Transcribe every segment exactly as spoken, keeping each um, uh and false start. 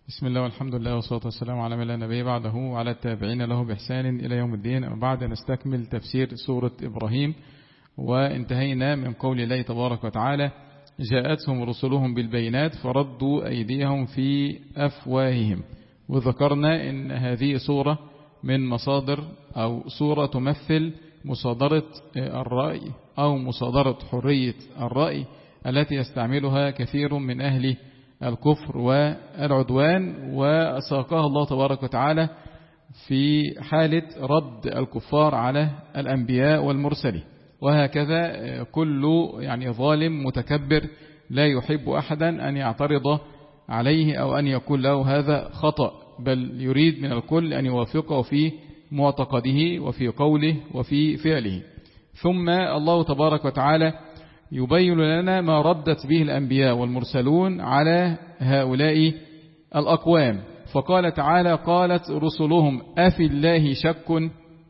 بسم الله والحمد لله والصلاة والسلام على من لا نبي بعده وعلى التابعين له بإحسان إلى يوم الدين. وبعد نستكمل تفسير سورة إبراهيم، وانتهينا من قول الله تبارك وتعالى: جاءتهم رسلهم بالبينات فردوا أيديهم في أفواههم. وذكرنا إن هذه سورة من مصادر أو سورة تمثل مصادرة الرأي أو مصادرة حرية الرأي التي يستعملها كثير من أهل الكفر والعدوان، وساقها الله تبارك وتعالى في حالة رد الكفار على الأنبياء والمرسلين. وهكذا كل يعني ظالم متكبر لا يحب أحدا أن يعترض عليه أو أن يقول له هذا خطأ، بل يريد من الكل أن يوافقه في معتقده وفي قوله وفي فعله. ثم الله تبارك وتعالى يبين لنا ما ردت به الأنبياء والمرسلون على هؤلاء الأقوام. فقال تعالى: قالت رسلهم أفي الله شك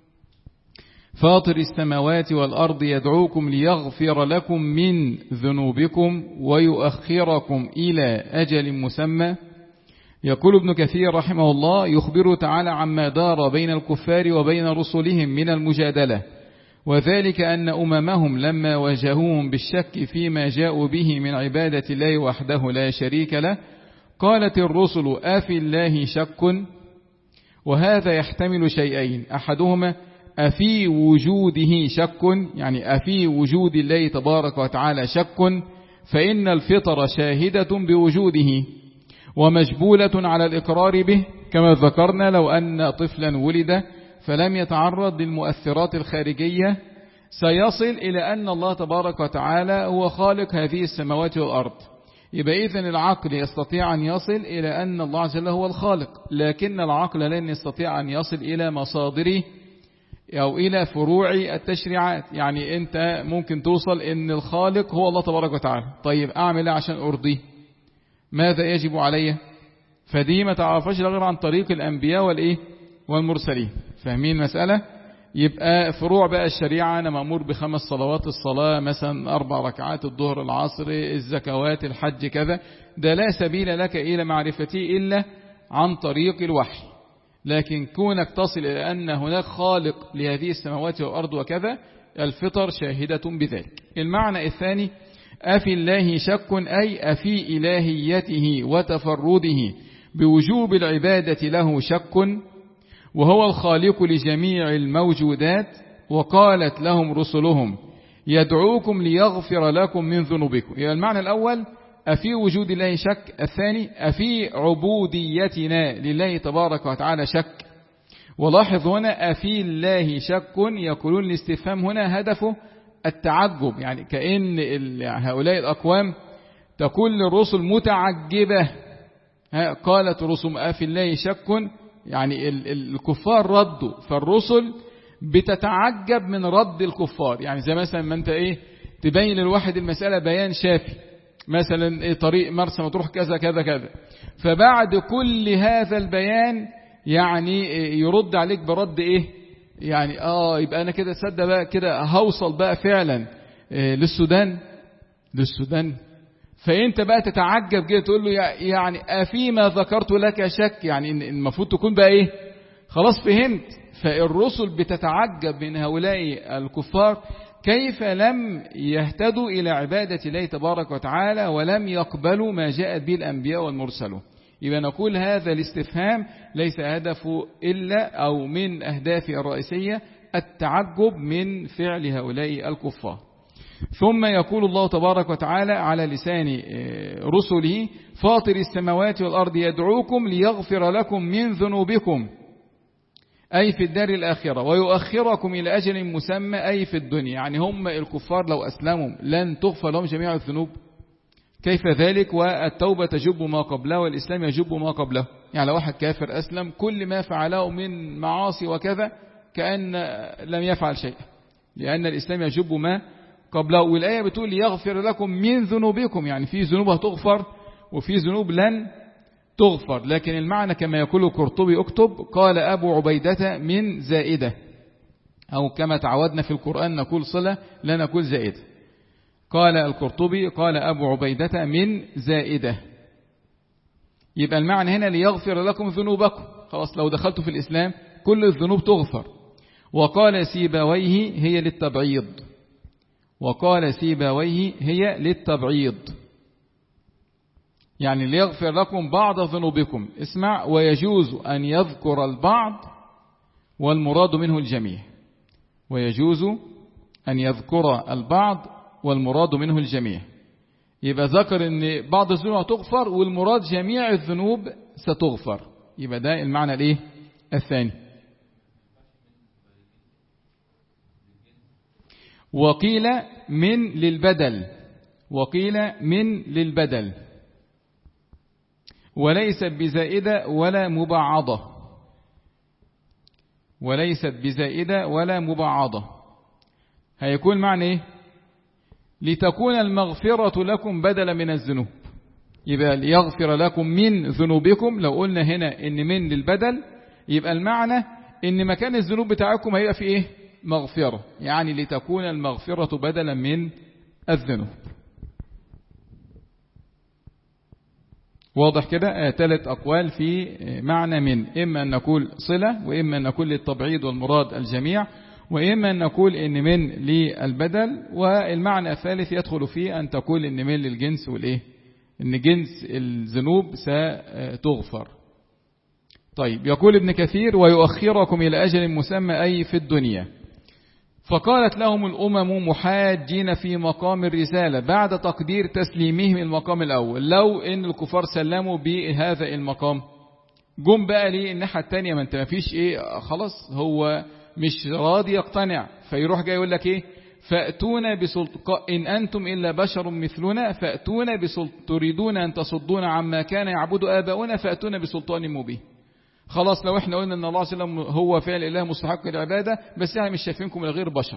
فاطر السماوات والأرض يدعوكم ليغفر لكم من ذنوبكم ويؤخركم إلى أجل مسمى. يقول ابن كثير رحمه الله: يخبر تعالى عما دار بين الكفار وبين رسلهم من المجادلة، وذلك أن أممهم لما واجهوهم بالشك فيما جاءوا به من عبادة الله وحده لا شريك له قالت الرسل أفي الله شك. وهذا يحتمل شيئين: أحدهما أفي وجوده شك، يعني أفي وجود الله تبارك وتعالى شك، فإن الفطر شاهدة بوجوده ومجبولة على الإقرار به، كما ذكرنا لو أن طفلا ولد فلم يتعرض للمؤثرات الخارجية سيصل إلى أن الله تبارك وتعالى هو خالق هذه السماوات والأرض. يبقى إذن العقل يستطيع أن يصل إلى أن الله عز وجل هو الخالق، لكن العقل لن يستطيع أن يصل إلى مصادره أو إلى فروع التشريعات. يعني أنت ممكن توصل أن الخالق هو الله تبارك وتعالى، طيب أعمل عشان أرضيه؟ ماذا يجب علي؟ فدي ما تعرفش غير عن طريق الأنبياء والإيه والمرسلين. فاهمين مسألة؟ يبقى فروع بقى الشريعة: أنا مأمور بخمس صلوات، الصلاة مثلا أربع ركعات، الظهر العصر، الزكوات، الحج، كذا، ده لا سبيل لك إلى معرفته إلا عن طريق الوحي. لكن كونك تصل إلى أن هناك خالق لهذه السماوات والأرض وكذا، الفطر شاهدة بذلك. المعنى الثاني: أفي الله شك، أي أفي إلهيته وتفرده بوجوب العبادة له شك، وهو الخالق لجميع الموجودات. وقالت لهم رسلهم يدعوكم ليغفر لكم من ذنوبكم. يعني المعنى الأول أفي وجود الله شك، الثاني أفي عبوديتنا لله تبارك وتعالى شك. ولاحظ هنا أفي الله شك، يقولون الاستفهام هنا هدفه التعجب، يعني كأن هؤلاء الأقوام تقول للرسل متعجبة. قالت رسل أفي الله شك، يعني الكفار ردوا، فالرسل بتتعجب من رد الكفار. يعني زي مثلا ما انت ايه تبين للواحد المسألة بيان شافي، مثلا ايه طريق مرسى مطروح كذا كذا كذا، فبعد كل هذا البيان يعني يرد عليك برد ايه، يعني اه يبقى انا كده تصدق بقى كده هوصل بقى فعلا إيه للسودان للسودان فانت بقى تتعجب كده تقول له يعني افيما ذكرت لك شك، يعني المفروض تكون بقى ايه خلاص فهمت. فالرسل بتتعجب من هؤلاء الكفار كيف لم يهتدوا إلى عبادة الله تبارك وتعالى ولم يقبلوا ما جاءت به الأنبياء والمرسلون. يبقى نقول هذا الاستفهام ليس هدفه إلا أو من أهدافه الرئيسية التعجب من فعل هؤلاء الكفار. ثم يقول الله تبارك وتعالى على لسان رسله: فاطر السماوات والأرض يدعوكم ليغفر لكم من ذنوبكم، أي في الدار الآخرة، ويؤخركم إلى أجل مسمى، أي في الدنيا. يعني هم الكفار لو أسلموا لن تغفر لهم جميع الذنوب؟ كيف ذلك؟ والتوبة تجب ما قبله والإسلام يجب ما قبله. يعني لو واحد كافر أسلم كل ما فعله من معاصي وكذا كأن لم يفعل شيء، لأن الإسلام يجب ما قبله. والآية بتقول يغفر لكم من ذنوبكم، يعني في ذنوب هتغفر وفي ذنوب لن تغفر. لكن المعنى كما يقول القرطبي اكتب، قال أبو عبيدة من زائدة، أو كما تعودنا في القرآن نقول صلة لا نقول زائدة. قال القرطبي قال أبو عبيدة من زائدة، يبقى المعنى هنا ليغفر لكم ذنوبكم. خلاص لو دخلتوا في الإسلام كل الذنوب تغفر. وقال سيبويه هي للتبعيض، وقال سيبويه هي للتبعيض، يعني ليغفر لكم بعض ذنوبكم. اسمع، ويجوز أن يذكر البعض والمراد منه الجميع، ويجوز أن يذكر البعض والمراد منه الجميع. يبقى ذكر أن بعض الذنوب هتغفر والمراد جميع الذنوب ستغفر. يبقى ده المعنى الايه الثاني. وقيل من للبدل، وقيل من للبدل، وليست بزائدة ولا مبعضة، وليست بزائدة ولا مبعضة. هيكون معنى ايه؟ لتكون المغفرة لكم بدلا من الذنوب. يبقى ليغفر لكم من ذنوبكم، لو قلنا هنا ان من للبدل يبقى المعنى ان مكان الذنوب بتاعكم هيبقى في ايه؟ مغفرة، يعني لتكون المغفرة بدلا من الذنوب. واضح كده؟ ثلاث أقوال في معنى من، إما أن نقول صلة، وإما أن نقول للتبعيض والمراد الجميع، وإما أن نقول إن من للبدل، والمعنى الثالث يدخل فيه أن تقول إن من للجنس والإيه؟ إن جنس الذنوب ستغفر. طيب، يقول ابن كثير: ويؤخركم إلى أجل مسمى أي في الدنيا. فقالت لهم الأمم محاجين في مقام الرسالة بعد تقدير تسليمهم المقام الأول. لو إن الكفار سلموا بهذا المقام، جم بقى ليه الناحية التانية؟ ما انت ما فيش ايه، خلاص هو مش راضي يقتنع، فيروح جاي يقول لك ايه؟ فأتونا بسلطان إن أنتم إلا بشر مثلنا فأتونا بسلطان، تريدون أن تصدون عما كان يعبد آباؤنا فأتونا بسلطان مبين. خلاص لو احنا قلنا ان الله عز وجل هو فعل اله مستحق للعبادة، بس احنا مش شايفينكم من غير بشر،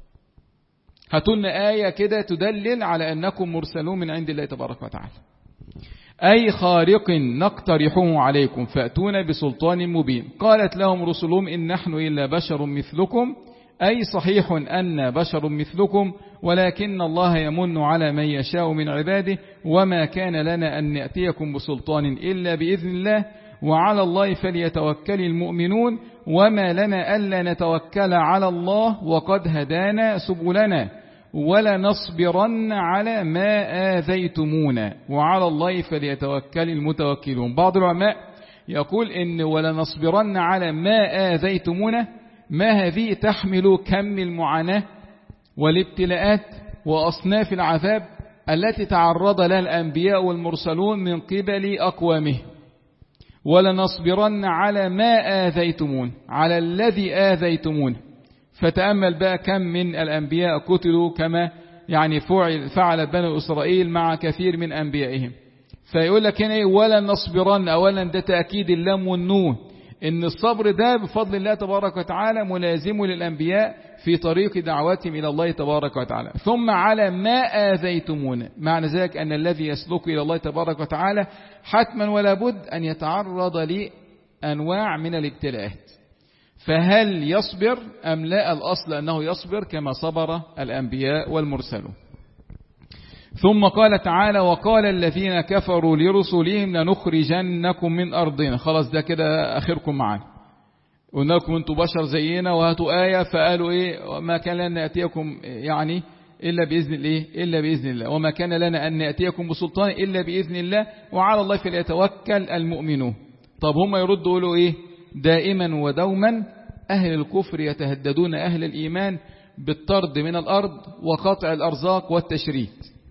هاتوا لنا آية كده تدلل على أنكم مرسلون من عند الله تبارك وتعالى. أي خارق نقترحه عليكم فأتونا بسلطان مبين. قالت لهم رسلهم إن نحن إلا بشر مثلكم، أي صحيح أن بشر مثلكم، ولكن الله يمن على من يشاء من عباده، وما كان لنا أن نأتيكم بسلطان إلا بإذن الله، وعلى الله فليتوكل المؤمنون، وما لنا ألا نتوكل على الله وقد هدانا سبلنا، ولا نصبرن على ما آذيتمونا، وعلى الله فليتوكل المتوكلون. بعض العلماء يقول إن ولا نصبرن على ما آذيتمونا، ما هذه تحمل كم المعاناة والابتلاءات وأصناف العذاب التي تعرض لها الأنبياء والمرسلون من قبل أقوامه. ولا نصبرن على ما آذيتمون، على الذي آذيتمون. فتأمل بقى كم من الأنبياء قتلوا كما يعني فعل فعل بنو إسرائيل مع كثير من أنبيائهم. فيقول لك هنا ولا نصبرن، أولا ده تأكيد اللام والنون، إن الصبر ده بفضل الله تبارك وتعالى ملازم للأنبياء في طريق دعوتهم إلى الله تبارك وتعالى. ثم على ما آذيتمون، معنى ذلك أن الذي يسلك إلى الله تبارك وتعالى حتما ولا بد أن يتعرض لأنواع من الابتلاءات. فهل يصبر أم لا؟ الأصل أنه يصبر كما صبر الأنبياء والمرسلون. ثم قال تعالى: وقال الذين كفروا لرسلهم لنخرجنكم من أرضنا. خلاص ده كده آخركم معانا، قلنا لكم أنتم بشر زينا وهاتوا آية، فقالوا إيه؟ ما كان لنا نأتيكم يعني إلا بإذن الله، إلا بإذن الله، وما كان لنا أن نأتيكم بسلطان إلا بإذن الله، وعلى الله فليتوكل المؤمنون. طب هم يردوا يقولوا إيه؟ دائما ودوما أهل الكفر يتهددون أهل الإيمان بالطرد من الأرض وقطع الأرزاق والتشريد.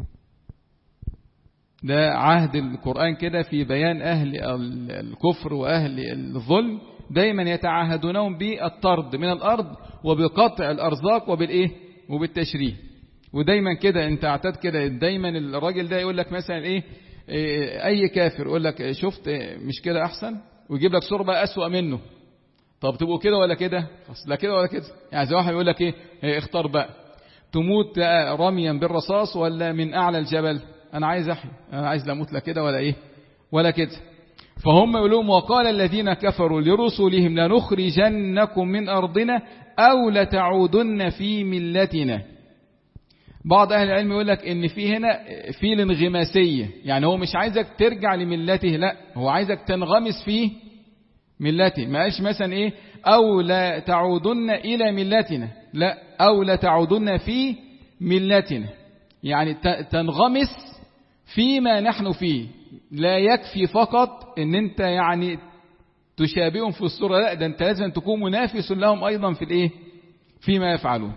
ده عهد القرآن كده في بيان أهل الكفر وأهل الظلم، دايما يتعهدونهم بالطرد من الأرض وبقطع الأرزاق وبالإيه؟ وبالتشريد. ودايما كده انت اعتاد كده، دايما الراجل ده يقول لك مثلا إيه؟ أي كافر يقول لك شفت مش كده أحسن، ويجيب لك صورة بقى أسوأ منه. طب تبقوا كده ولا كده؟ لا كده ولا كده. يعني زي واحد يقول لك إيه؟ اختار بقى، تموت رميا بالرصاص ولا من أعلى الجبل؟ أنا عايز أحيا، أنا عايز لا أموت لا كده ولا إيه ولا كده. فهم يقولون: وقال الذين كفروا لرسلهم لنخرجنكم من أرضنا أو لتعودن في ملتنا. بعض أهل العلم يقول لك إن في هنا في الانغماسية، يعني هو مش عايزك ترجع لملته، لا هو عايزك تنغمس في ملته. ما قالش مثلا إيه أو لا تعودن إلى ملتنا، لا أو لا تعودن في ملتنا، يعني تنغمس فيما نحن فيه. لا يكفي فقط إن أنت يعني تشابههم في الصورة، لا ده أنت لازم تكون منافس لهم أيضا في الإيه فيما يفعلون.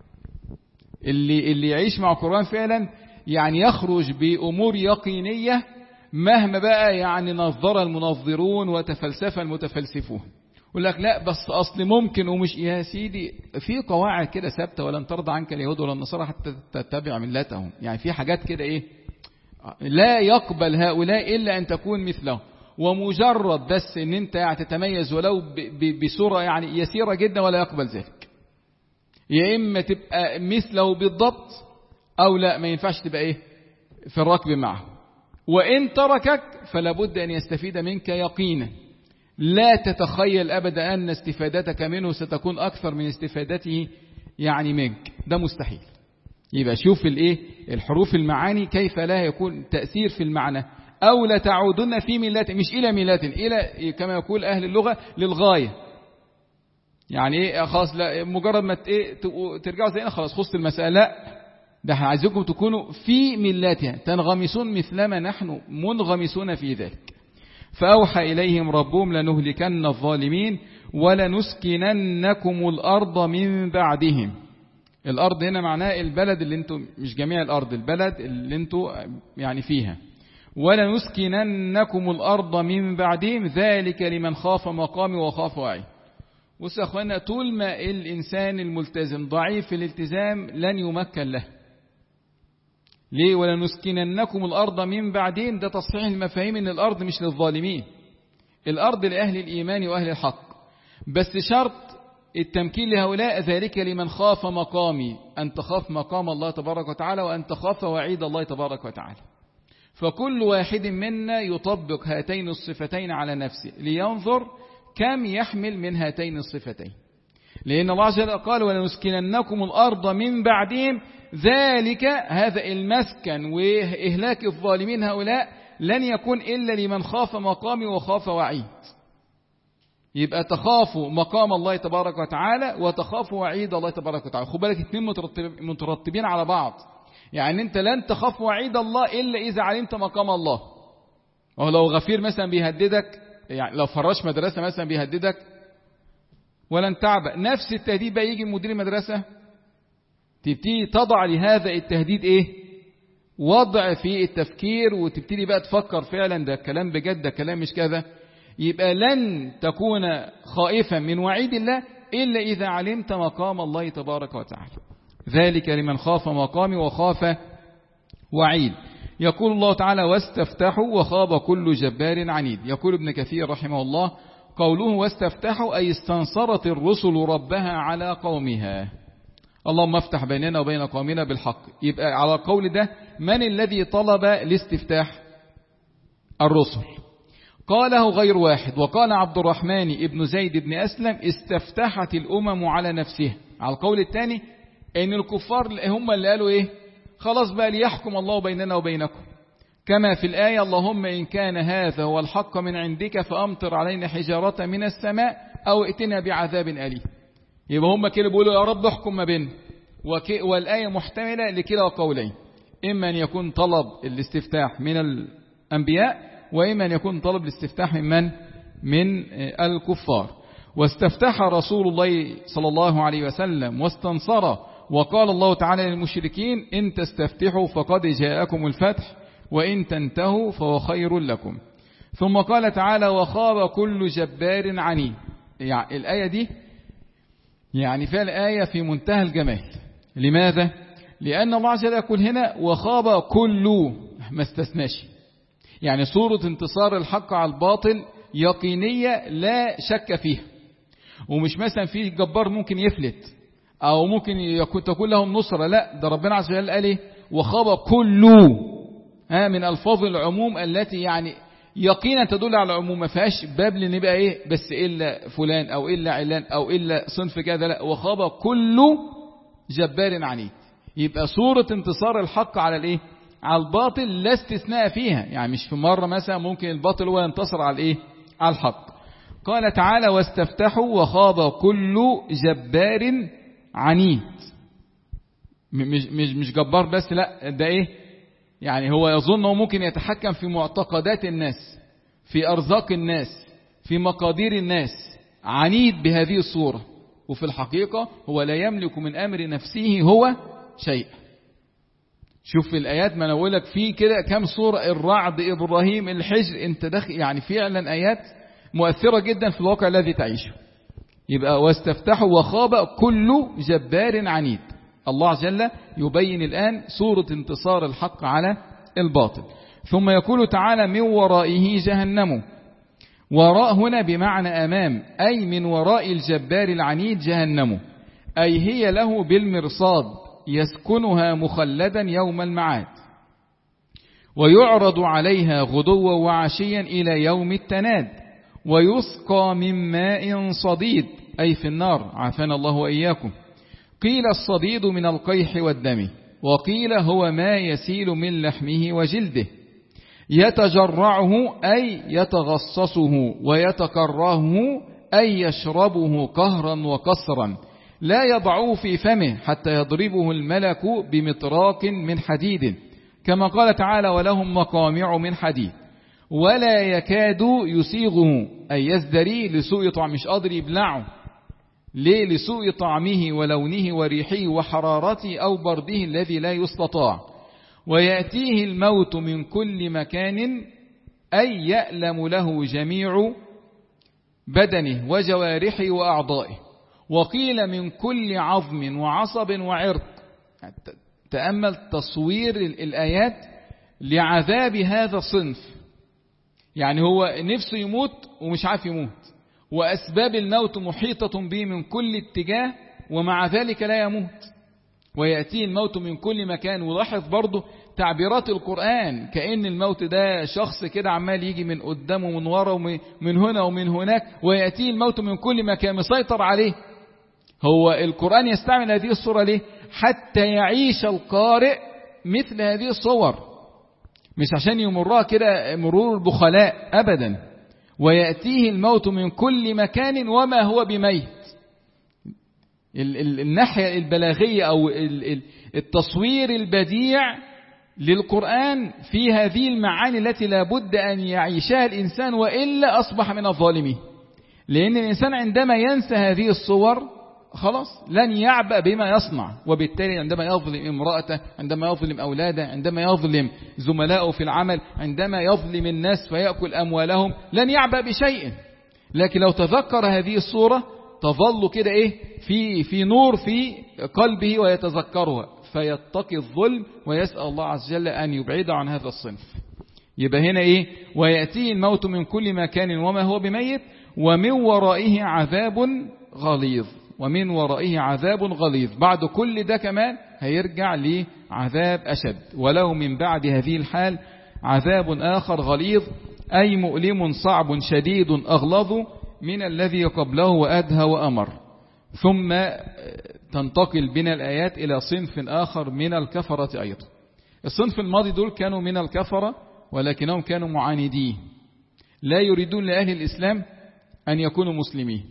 اللي اللي يعيش مع القرآن فعلا يعني يخرج بأمور يقينية مهما بقى يعني نظر المنظرون وتفلسف المتفلسفون. يقول لك لا بس أصل ممكن ومش، يا سيدي في قواعد كده ثابتة، ولن ترضى عنك اليهود ولا النصارى حتى تتبع ملتهم. يعني في حاجات كده إيه لا يقبل هؤلاء إلا أن تكون مثلهم. ومجرد بس ان انت يعني تتميز ولو بصورة يعني يسيرة جدا ولا يقبل ذلك، يا اما تبقى مثله بالضبط او لا ما ينفعش تبقى ايه في الركب معه. وان تركك فلا بد ان يستفيد منك يقينا، لا تتخيل ابدا ان استفادتك منه ستكون اكثر من استفادته يعني منك، ده مستحيل. يبقى شوف الايه الحروف المعاني كيف لا يكون تأثير في المعنى. أو لا تعودن في ملة، مش إلى ملة، إلى كما يقول أهل اللغة للغاية. يعني إيه خلاص لا مجرد ما إيه ترجعوا زينا خلاص خلصت المسألة، لا ده عايزكم تكونوا في ملتها تنغمسون مثلما نحن منغمسون في ذلك. فأوحى إليهم ربهم لنهلكن الظالمين ولنسكننكم الأرض من بعدهم. الأرض هنا معناه البلد اللي انتم، مش جميع الأرض، البلد اللي انتم يعني فيها. ولنسكننكم الأرض من بعدهم ذلك لمن خاف مقامي وخاف وعي. بص يا أخوانا، طول ما الإنسان الملتزم ضعيف في الالتزام لن يمكن له. ليه؟ ولنسكننكم الأرض من بعدهم، ده تصحيح المفاهيم ان الأرض مش للظالمين، الأرض لأهل الإيمان وأهل الحق. بس شرط التمكين لهؤلاء ذلك لمن خاف مقامي، أن تخاف مقام الله تبارك وتعالى وأن تخاف وعيد الله تبارك وتعالى. فكل واحد منا يطبق هاتين الصفتين على نفسه لينظر كم يحمل من هاتين الصفتين. لأن الله عز وجل قال ولنسكننكم الأرض من بعدهم ذلك، هذا المسكن وإهلاك الظالمين هؤلاء لن يكون إلا لمن خاف مقامي وخاف وعيد. يبقى تخافوا مقام الله تبارك وتعالى وتخافوا وعيد الله تبارك وتعالى. خد بالك اثنين مترتبين على بعض. يعني انت لن تخاف وعيد الله إلا إذا علمت مقام الله. وهو لو غفير مثلا بيهددك، يعني لو فراش مدرسة مثلا بيهددك ولن تعبأ، نفس التهديد بقى يجي مدير المدرسة تبتدي تضع لهذا التهديد ايه وضع في التفكير، وتبتدي بقى تفكر فعلا ده كلام بجد، ده كلام مش كذا. يبقى لن تكون خائفا من وعيد الله إلا إذا علمت مقام الله تبارك وتعالى. ذلك لمن خاف مقامي وخاف وعيد. يقول الله تعالى واستفتحوا وخاب كل جبار عنيد. يقول ابن كثير رحمه الله قوله واستفتحوا أي استنصرت الرسل ربها على قومها. اللهم افتح بيننا وبين قومنا بالحق. يبقى على القول ده من الذي طلب الاستفتاح؟ الرسل. قاله غير واحد. وقال عبد الرحمن ابن زيد بن أسلم استفتحت الأمم على نفسها. على القول الثاني ان الكفار هم اللي قالوا ايه خلاص بقى ليحكم الله بيننا وبينكم، كما في الآية اللهم إن كان هذا هو الحق من عندك فأمطر علينا حجارة من السماء أو ائتنا بعذاب أليم. يبقى هم كده بيقولوا يا رب احكم ما بيننا، والآية محتملة لكلا قولين، إما أن يكون طلب الاستفتاح من الأنبياء، وإما أن يكون طلب الاستفتاح من من من الكفار. واستفتح رسول الله صلى الله عليه وسلم واستنصر. وقال الله تعالى للمشركين إن تستفتحوا فقد جاءكم الفتح وإن تنتهوا فهو خير لكم. ثم قال تعالى وخاب كل جبار عنيد. يعني الآية دي يعني فيها الآية في منتهى الجمال. لماذا؟ لأن الله عز وجل يقول هنا وخاب كل، ما استثناش. يعني صورة انتصار الحق على الباطل يقينية لا شك فيها، ومش مثلا في جبار ممكن يفلت أو ممكن يكون تكون لهم نصرة، لا ده ربنا عز وجل قال ايه وخاب كل، ها من ألفاظ العموم التي يعني يقينا تدل على العموم، ما فيهاش باب لان يبقى ايه بس الا فلان او الا علان او الا صنف كذا، لا وخاب كل جبار عنيد. يبقى صورة انتصار الحق على الايه؟ على الباطل لا استثناء فيها، يعني مش في مرة مثلا ممكن الباطل هو ينتصر على الايه؟ على الحق. قال تعالى واستفتحوا وخاب كل جبار عنيد. مش مش مش جبار بس، لا ده ايه؟ يعني هو يظن انه ممكن يتحكم في معتقدات الناس، في ارزاق الناس، في مقادير الناس. عنيد بهذه الصورة، وفي الحقيقة هو لا يملك من امر نفسه هو شيء. شوف في الآيات، ما أنا أقول لك في كده كم صورة، الرعد، إبراهيم، الحجر، أنت داخل يعني فعلا آيات مؤثرة جدا في الواقع الذي تعيشه. يبقى واستفتحوا وخاب كل جبار عنيد. الله جل يبين الآن صورة انتصار الحق على الباطل. ثم يقول تعالى من ورائه جهنم. وراء هنا بمعنى أمام، أي من وراء الجبار العنيد جهنم، أي هي له بالمرصاد يسكنها مخلدا يوم المعاد، ويعرض عليها غدوا وعشيا إلى يوم التناد، ويسقى من ماء صديد، أي في النار، عافانا الله وإياكم. قيل الصديد من القيح والدم، وقيل هو ما يسيل من لحمه وجلده، يتجرعه أي يتغصصه، ويتكرهه أي يشربه قهرا وقصرا، لا يضعه في فمه حتى يضربه الملك بمطراق من حديد، كما قال تعالى ولهم مقامع من حديد، ولا يكاد يسيغه أي يزدري لسوء طعم، مش قادر يبلعه. ليه؟ لسوء طعمه ولونه وريحه وحرارته أو برده الذي لا يستطاع. ويأتيه الموت من كل مكان أي يألم له جميع بدنه وجوارحه وأعضائه. وقيل من كل عظم وعصب وعرق. تأمل تصوير الآيات لعذاب هذا الصنف. يعني هو نفسه يموت ومش عارف يموت، وأسباب الموت محيطة به من كل اتجاه، ومع ذلك لا يموت. ويأتيه الموت من كل مكان. ولاحظ برضه تعبيرات القرآن، كأن الموت ده شخص كده عمال يجي من قدامه ومن ورا ومن هنا ومن هناك، ويأتيه الموت من كل مكان مسيطر عليه. هو القرآن يستعمل هذه الصورة ليه؟ حتى يعيش القارئ مثل هذه الصور، مش عشان يمرها كده مرور البخلاء أبدا. ويأتيه الموت من كل مكان وما هو بميت. الناحية البلاغية أو التصوير البديع للقرآن في هذه المعاني التي لابد أن يعيشها الإنسان، وإلا أصبح من الظالمين. لأن الإنسان عندما ينسى هذه الصور خلاص لن يعبأ بما يصنع، وبالتالي عندما يظلم امرأته، عندما يظلم أولاده، عندما يظلم زملائه في العمل، عندما يظلم الناس فيأكل أموالهم، لن يعبأ بشيء. لكن لو تذكر هذه الصورة تظل كده إيه في في نور في قلبه ويتذكرها، فيتقي الظلم ويسأل الله عز وجل أن يبعد عن هذا الصنف. يبقى هنا إيه؟ ويأتيه الموت من كل مكان وما هو بميت، ومن ورائه عذاب غليظ. ومن ورائه عذاب غليظ، بعد كل ده كمان هيرجع لعذاب أشد. وله من بعد هذه الحال عذاب آخر غليظ، أي مؤلم صعب شديد أغلظ من الذي قبله وأدهى وأمر. ثم تنتقل بنا الآيات إلى صنف آخر من الكفرة أيضا. الصنف الماضي دول كانوا من الكفرة، ولكنهم كانوا معاندين، لا يريدون لأهل الإسلام أن يكونوا مسلمين.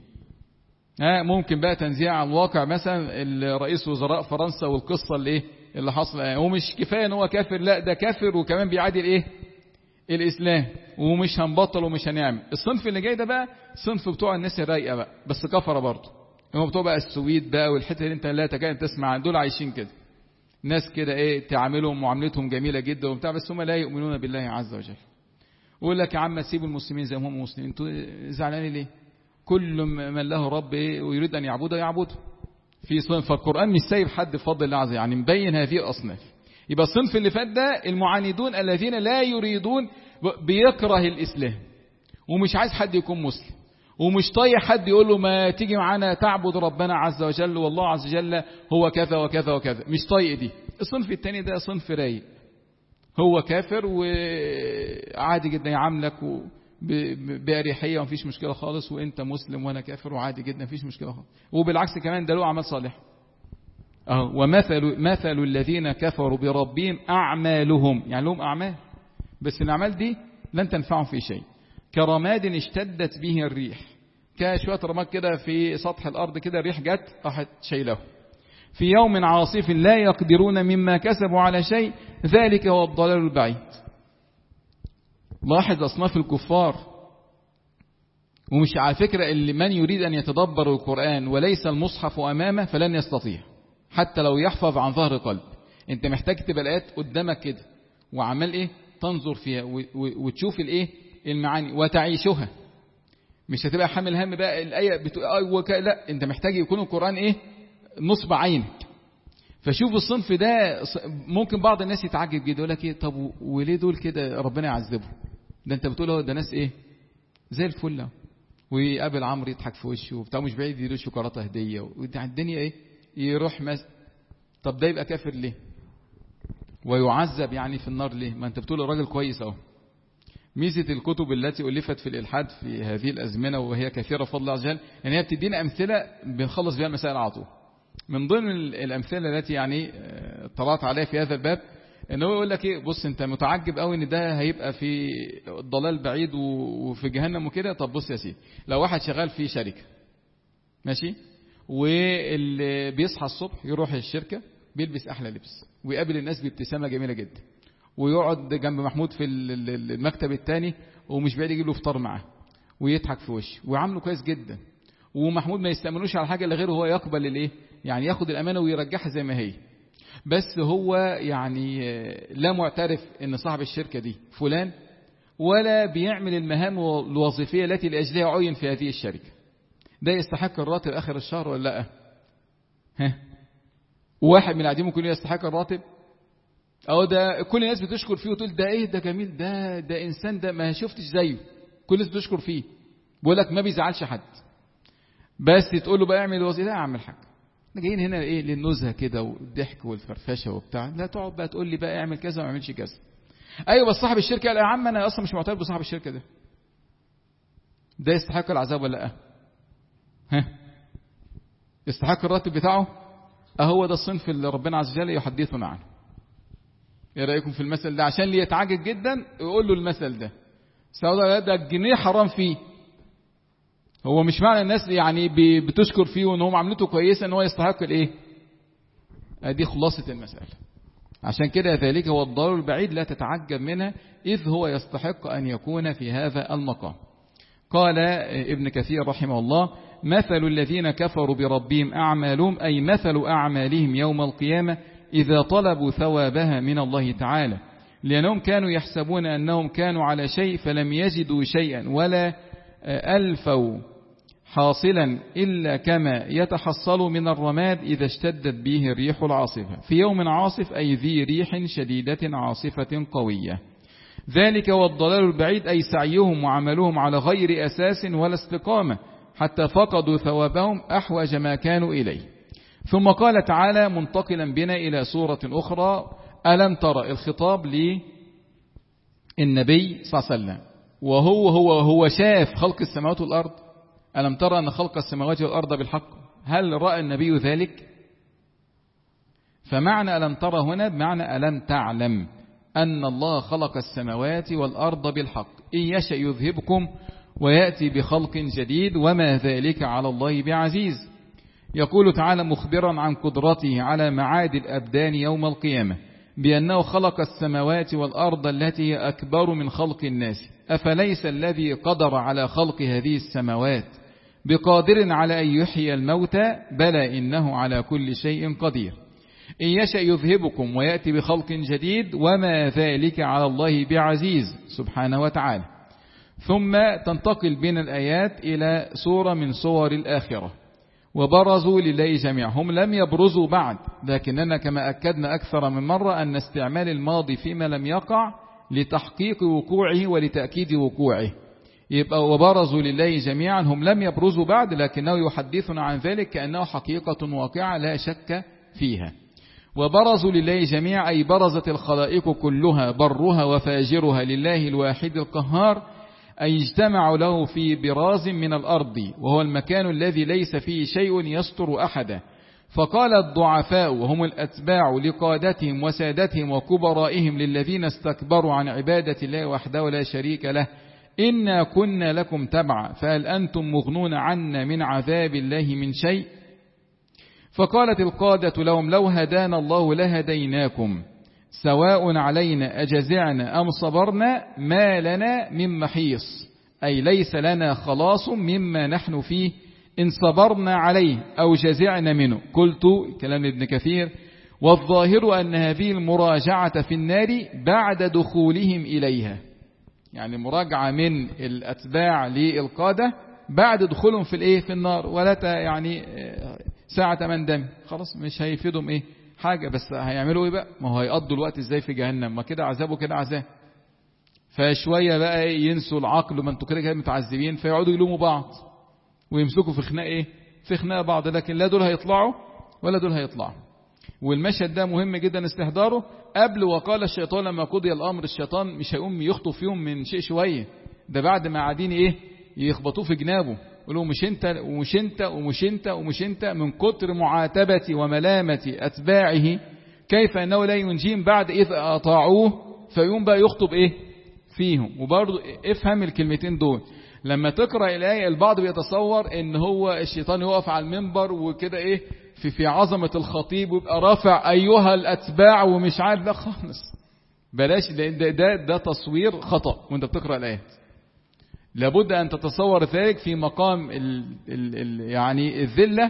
ها ممكن بقى تنزيع عن الواقع، مثلا رئيس وزراء فرنسا والقصة اللي ايه اللي حصل، هو مش كفاية ان هو كافر، لا ده كافر وكمان بيعادي الايه الاسلام، ومش هنبطل ومش هنعمل. الصنف اللي جاي ده بقى صنف بتوع الناس الرايقه بقى، بس كفره برضه، هم بتوع بقى السويد بقى والحته اللي انت لا تكاد تسمع عن دول، عايشين كده ناس كده ايه تعاملهم معاملتهم جميله جدا وبتاع، بس هم لا يؤمنون بالله عز وجل. ويقول لك يا عم سيبوا المسلمين زي ما هم مسلمين، انتوا زعلانين ليه؟ كل من له رب إيه ويريد أن يعبده يعبده. في صنف القرآن مش سايب حد بفضل الله عز وجل، يعني مبين هذه الأصناف. يبقى الصنف اللي فات ده المعاندون الذين لا يريدون، بيكره الإسلام ومش عايز حد يكون مسلم، ومش طايق حد يقول له ما تيجي معانا تعبد ربنا عز وجل، والله عز وجل هو كذا وكذا وكذا، مش طايق دي. الصنف الثاني ده صنف رايق، هو كافر وعادي جدا يعاملك و بأريحية ومفيش مشكلة خالص، وانت مسلم وانا كافر وعادي جدا مفيش مشكلة خالص، وبالعكس كمان ده له أعمال صالحة. أهو ومثل مثل الذين كفروا بربهم أعمالهم، يعني لهم أعمال بس الأعمال دي لن تنفعهم في شيء، كرماد اشتدت به الريح، كشوية رماد كده في سطح الأرض كده، الريح جت راحت شايله، في يوم عاصف لا يقدرون مما كسبوا على شيء، ذلك هو الضلال البعيد. لاحظ أصناف الكفار، ومش على فكرة اللي من يريد أن يتدبر القرآن وليس المصحف أمامه فلن يستطيع حتى لو يحفظ عن ظهر قلب. انت محتاج تبقى الآيات قدامك كده وعمال ايه تنظر فيها وتشوف الايه المعاني وتعيشها، مش هتبقى حامل هم بقى الآية بتقول لا، انت محتاج يكون القرآن ايه نصب عينك. فشوف الصنف ده، ممكن بعض الناس يتعجب جدا يقول لك ايه طب وليه دول كده ربنا يعذبهم؟ ده انت بتقول ده ناس ايه زي الفل، ويقابل عمرو يضحك في وشه وبتاع، مش بعيد يديله شوكولاته هديه والدنيا ايه يروح مس... طب ده يبقى كافر ليه ويعذب يعني في النار ليه؟ ما انت بتقول الراجل كويس اهو. ميزه الكتب التي الفت في الالحاد في هذه الازمنه وهي كثيره بفضل الله عز وجل ان هي بتدينا امثله بنخلص بها المسائل على طول. من ضمن الامثله التي يعني طلعت عليها في هذا الباب ان هو يقول لك ايه بص انت متعجب قوي ان ده هيبقى في الضلال بعيد وفي جهنم وكده. طب بص يا سيدي، لو واحد شغال في شركه ماشي، واللي بيصحى الصبح يروح الشركه بيلبس احلى لبس ويقابل الناس بابتسامه جميله جدا، ويقعد جنب محمود في المكتب الثاني ومش بعيد يجيب له فطار معاه ويضحك في وشه ويعامله كويس جدا، ومحمود ما يستأمنوش على حاجه الا غيره، هو يقبل الايه يعني ياخد الامانه ويرجعها زي ما هي. بس هو يعني لا معترف ان صاحب الشركة دي فلان، ولا بيعمل المهام الوظيفية التي لأجلها عين في هذه الشركة. ده يستحق الراتب آخر الشهر ولا لا؟ ها؟ واحد من العديم ممكن يستحق الراتب؟ أو ده كل الناس بتشكر فيه وتقول ده إيه ده جميل، ده ده إنسان ده ما شفتش زيه، كل الناس بتشكر فيه، بقول لك ما بيزعلش حد، بس تقول له بقى اعمل الوظيفة، لا اعمل حاجة. احنا جايين هنا ايه للنزهه كده والضحك والفرفشه وبتاع، لا تقعد بقى تقول لي بقى اعمل كذا وما اعملش كذا. ايوه بس صاحب الشركه قال يا عم انا اصلا مش معترف بصاحب الشركه ده، ده يستحق العذاب ولا لا؟ ها يستحق الراتب بتاعه؟ اهو ده الصنف اللي ربنا عز وجل يحدثنا عنه. ايه رايكم في المثل ده؟ عشان اللي يتعجب جدا يقول له المثل ده سواء ده الجنيه حرام فيه. هو مش معنى الناس يعني بتشكر فيه وان هو عملته كويسه ان هو يستحق الايه؟ ادي خلاصه المساله. عشان كده ذلك هو الضلال البعيد، لا تتعجب منها إذ هو يستحق أن يكون في هذا المقام. قال ابن كثير رحمه الله: مثل الذين كفروا بربهم أعمالهم، أي مثل أعمالهم يوم القيامة إذا طلبوا ثوابها من الله تعالى، لأنهم كانوا يحسبون أنهم كانوا على شيء فلم يجدوا شيئا ولا ألفوا حاصلا إلا كما يتحصل من الرماد إذا اشتدت به الريح العاصفة في يوم عاصف، أي ذي ريح شديدة عاصفة قوية. ذلك هو الضلال البعيد، أي سعيهم وعملهم على غير أساس ولا استقامة حتى فقدوا ثوابهم أحوج ما كانوا إليه. ثم قال تعالى منتقلا بنا إلى سورة أخرى: ألم ترى، الخطاب للنبي صلى الله عليه وسلم وهو هو هو شاف خلق السماوات والأرض. ألم ترى أن خلق السماوات والأرض بالحق؟ هل رأى النبي ذلك؟ فمعنى ألم ترى هنا بمعنى ألم تعلم أن الله خلق السماوات والأرض بالحق، إن يشأ يذهبكم ويأتي بخلق جديد وما ذلك على الله بعزيز. يقول تعالى مخبرا عن قدرته على معاد الأبدان يوم القيامة بأنه خلق السماوات والأرض التي هي أكبر من خلق الناس، أفليس الذي قدر على خلق هذه السماوات بقادر على أن يحيي الموتى؟ بلى إنه على كل شيء قدير. إن يشأ يذهبكم ويأتي بخلق جديد وما ذلك على الله بعزيز سبحانه وتعالى. ثم تنتقل بين الآيات إلى سورة من صور الآخرة: وبرزوا لله جميعا. هم لم يبرزوا بعد، لكننا كما أكدنا أكثر من مرة أن استعمال الماضي فيما لم يقع لتحقيق وقوعه ولتأكيد وقوعه. يبقى وبرزوا لله جميعا، هم لم يبرزوا بعد لكنه يحدثنا عن ذلك كأنه حقيقة واقعة لا شك فيها. وبرزوا لله جميعا أي برزت الخلائق كلها برها وفاجرها لله الواحد القهار، أي اجتمعوا له في براز من الأرض، وهو المكان الذي ليس فيه شيء يستر أحدا، فقال الضعفاء وهم الأتباع لقادتهم وسادتهم وكبرائهم للذين استكبروا عن عبادة الله وحده لا شريك له إنا كنا لكم تبعا فهل أنتم مغنون عنا من عذاب الله من شيء؟ فقالت القادة لهم لو هدانا الله لهديناكم سواء علينا أجزعنا أم صبرنا ما لنا من محيص، أي ليس لنا خلاص مما نحن فيه إن صبرنا عليه أو جزعنا منه. قلت كلام ابن كثير والظاهر أن هذه المراجعة في النار بعد دخولهم إليها، يعني مراجعة من الأتباع للقادة بعد دخولهم في الإيه في النار، ولا يعني ساعة من دم، خلاص مش هيفيدهم إيه حاجة، بس هيعملوا إيه بقى؟ ما هو هيقضوا الوقت إزاي في جهنم؟ ما كده عذاب وكده عذاب. فشوية بقى ينسوا العقل، ما انتوا كده كده متعذبين، فيقعدوا يلوموا بعض ويمسكوا في خناق إيه في خناق بعض، لكن لا دول هيطلعوا ولا دول هيطلعوا. والمشهد ده مهم جدا استحضاره قبل وقال الشيطان لما قضي الأمر. الشيطان مش هيقوم يخطف فيهم من شيء شوية، ده بعد ما قاعدين إيه يخبطوه في جنابه يقولوا مش انت ومش انت ومش انت ومش انت، من كتر معاتبة وملامة أتباعه كيف أنه لا ينجيم بعد إذ أطاعوه، فيقوم بقى يخطب إيه فيهم. وبرضو افهم الكلمتين دول، لما تقرأ الآية البعض بيتصور ان هو الشيطان يقف على المنبر وكده ايه في في عظمة الخطيب ويبقى رافع ايها الاتباع ومش عارف، لا خالص بلاش، ده ده, ده, ده تصوير خطأ وانت بتقرأ الآيات. لابد ان تتصور ذلك في مقام ال ال ال يعني الذلة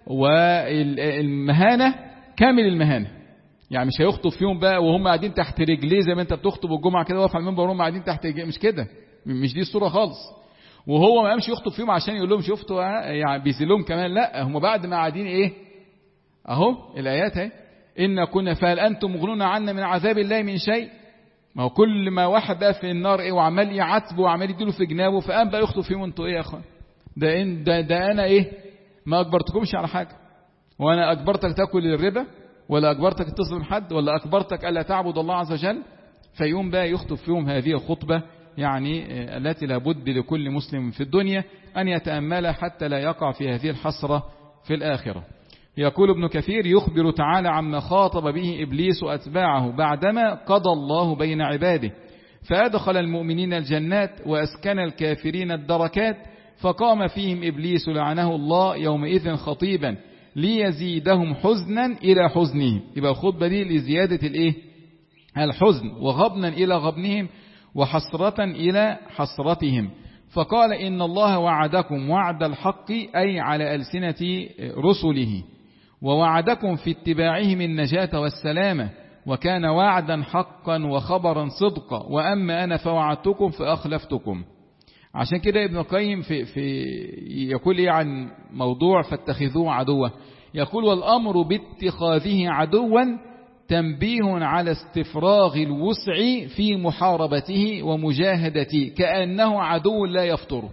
والمهانة كامل المهانة، يعني مش هيخطب فيهم بقى وهم قاعدين تحت رجليه زي ما انت بتخطب الجمعة كده واقف على المنبر وهم قاعدين تحت رجليه، مش كده، مش دي الصورة خالص. وهو ما قامش يخطب فيهم عشان يقول لهم شفتوا يعني بيذلهم كمان، لا هم بعد ما قاعدين ايه اهو الايات اهي ان كنا فهل انتم مغنون عنا من عذاب الله من شيء. ما هو كل ما واحد بقى في النار ايه وعمال يعاتبه وعمال يديله في جنابه، فقام بقى يخطب فيهم انتوا ايه يا اخوان، ده إن ده, ده انا ايه ما اجبرتكمش على حاجه، وانا اجبرتك تاكل الربا ولا اجبرتك تظلم حد ولا اجبرتك الا تعبد الله عز وجل؟ فيقوم بقى يخطب فيهم هذه الخطبه يعني التي لابد لكل مسلم في الدنيا أن يتأملها حتى لا يقع في هذه الحسرة في الآخرة. يقول ابن كثير يخبر تعالى عما خاطب به إبليس أتباعه بعدما قضى الله بين عباده، فأدخل المؤمنين الجنات وأسكن الكافرين الدركات، فقام فيهم إبليس لعنه الله يومئذ خطيبا ليزيدهم حزنا إلى حزنهم. يبقى الخطبة دي لزيادة الإيه الحزن، وغبنا إلى غبنهم، وحسرة إلى حسرتهم. فقال إن الله وعدكم وعد الحق أي على ألسنة رسله، ووعدكم في اتباعهم النجاة والسلامة، وكان وعدا حقا وخبرا صدقا، وأما أنا فوعدتكم فأخلفتكم. عشان كده ابن القيم في, في يقول إيه عن موضوع فاتخذوه عدوا، يقول والأمر باتخاذه عدوا تنبيه على استفراغ الوسع في محاربته ومجاهدته كأنه عدو لا يفطر.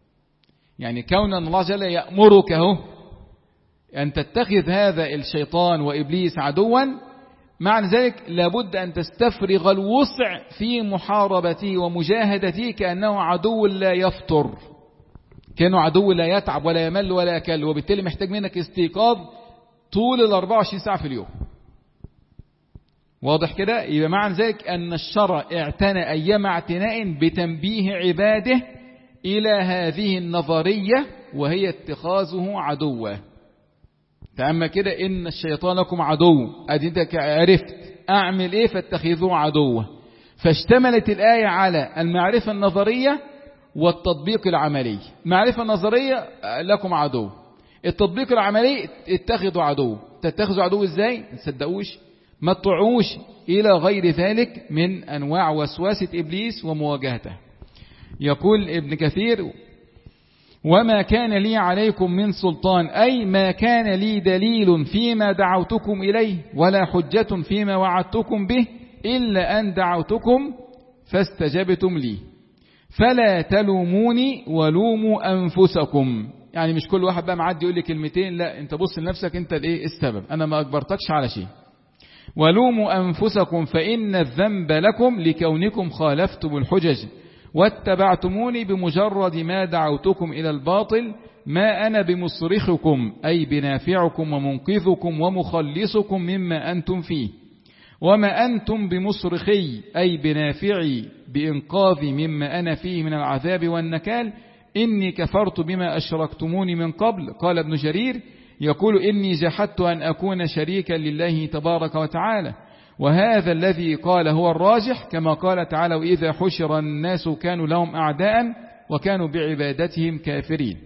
يعني كون أن الله جل يأمرك هو أن تتخذ هذا الشيطان وإبليس عدوا، معنى ذلك لابد أن تستفرغ الوسع في محاربته ومجاهدته كأنه عدو لا يفطر، كأنه عدو لا يتعب ولا يمل ولا يكل، وبالتالي محتاج منك استيقاظ طول ال أربعة وعشرين ساعة في اليوم. واضح كده؟ يبقى معنى ذلك أن الشرع اعتنى أيما اعتناء بتنبيه عباده إلى هذه النظرية وهي اتخاذه عدوا. فأما كده إن الشيطان لكم عدو، أدي أنت عرفت أعمل إيه فاتخذوه عدوا. فاشتملت الآية على المعرفة النظرية والتطبيق العملي. معرفة نظرية لكم عدو، التطبيق العملي اتخذوا عدو. تتخذوا عدو إزاي؟ تصدقوش ما تطعوش إلى غير ذلك من أنواع وسواسة إبليس ومواجهته. يقول ابن كثير وما كان لي عليكم من سلطان، أي ما كان لي دليل فيما دعوتكم إليه ولا حجة فيما وعدتكم به إلا أن دعوتكم فاستجبتم لي فلا تلوموني ولوموا أنفسكم. يعني مش كل واحد بقى معدي يقول لي كلمتين، لا انت بص لنفسك انت الايه السبب، انا ما اجبرتكش على شيء. ولوموا أنفسكم فإن الذنب لكم لكونكم خالفتم الحجج واتبعتموني بمجرد ما دعوتكم إلى الباطل ما أنا بمصرخكم أي بنافعكم ومنقذكم ومخلصكم مما أنتم فيه، وما أنتم بمصرخي أي بنافعي بإنقاذي مما أنا فيه من العذاب والنكال، إني كفرت بما أشركتموني من قبل. قال ابن جرير يقول إني جحدت أن أكون شريكا لله تبارك وتعالى، وهذا الذي قال هو الراجح، كما قال تعالى وإذا حشر الناس كانوا لهم أعداء وكانوا بعبادتهم كافرين.